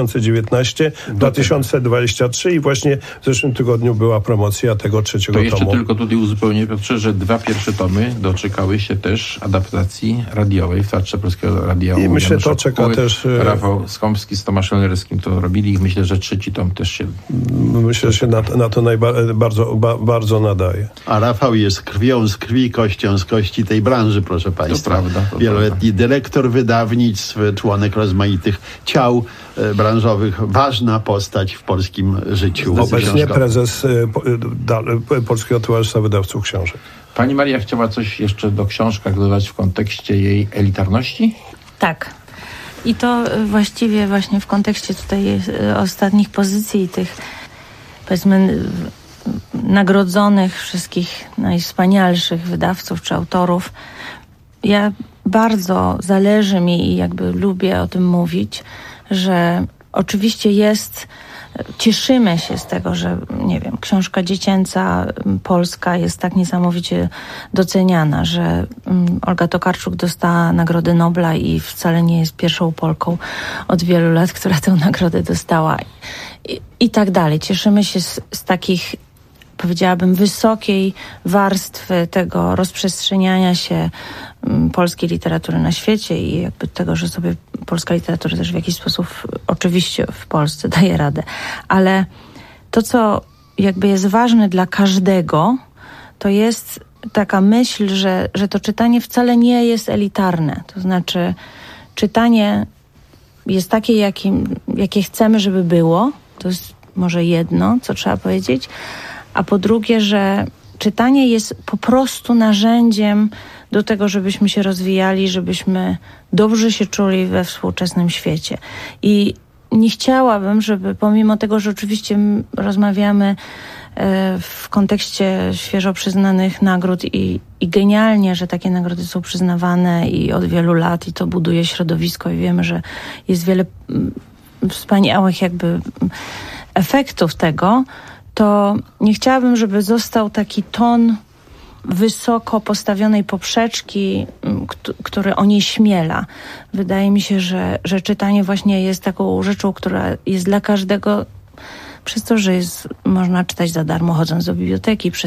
2019-2023 i właśnie w zeszłym tygodniu była promocja tego 3. tomu. To jeszcze tylko tutaj uzupełnię, Piotrze, że 2 pierwsze tomy doczekały się też adaptacji radiowej w Teatrze Polskiego Radia. I myślę, to czeka też... Rafał Skąpski z Tomaszem Lerskim to robili i myślę, że 3. tom też się... Myślę, że się na to bardzo nadaje. A Rafał jest krwią z krwi, kością z kości tej branży, proszę Państwa. To prawda. Wieloletni dyrektor wydawnictw, członek rozmaitych ciał branżowych, ważna postać w polskim życiu. Obecnie prezes Polskiego Towarzystwa Wydawców Książek. Pani Maria chciała coś jeszcze do książkach dodać w kontekście jej elitarności? Tak. I to właściwie właśnie w kontekście tutaj ostatnich pozycji i tych, powiedzmy, nagrodzonych wszystkich najwspanialszych wydawców czy autorów. Ja bardzo zależy mi i jakby lubię o tym mówić, że oczywiście cieszymy się z tego, że nie wiem, książka dziecięca polska jest tak niesamowicie doceniana, że Olga Tokarczuk dostała Nagrodę Nobla i wcale nie jest pierwszą Polką od wielu lat, która tę nagrodę dostała i tak dalej. Cieszymy się z takich powiedziałabym, wysokiej warstwy tego rozprzestrzeniania się polskiej literatury na świecie i jakby tego, że sobie polska literatura też w jakiś sposób oczywiście w Polsce daje radę. Ale to, co jakby jest ważne dla każdego, to jest taka myśl, że to czytanie wcale nie jest elitarne. To znaczy czytanie jest takie, jakie chcemy, żeby było. To jest może jedno, co trzeba powiedzieć. A po drugie, że czytanie jest po prostu narzędziem do tego, żebyśmy się rozwijali, żebyśmy dobrze się czuli we współczesnym świecie. I nie chciałabym, żeby pomimo tego, że oczywiście rozmawiamy w kontekście świeżo przyznanych nagród i genialnie, że takie nagrody są przyznawane i od wielu lat i to buduje środowisko i wiemy, że jest wiele wspaniałych jakby efektów tego, to nie chciałabym, żeby został taki ton wysoko postawionej poprzeczki, który onieśmiela. Wydaje mi się, że czytanie właśnie jest taką rzeczą, która jest dla każdego, przez to, że można czytać za darmo chodząc do biblioteki, przez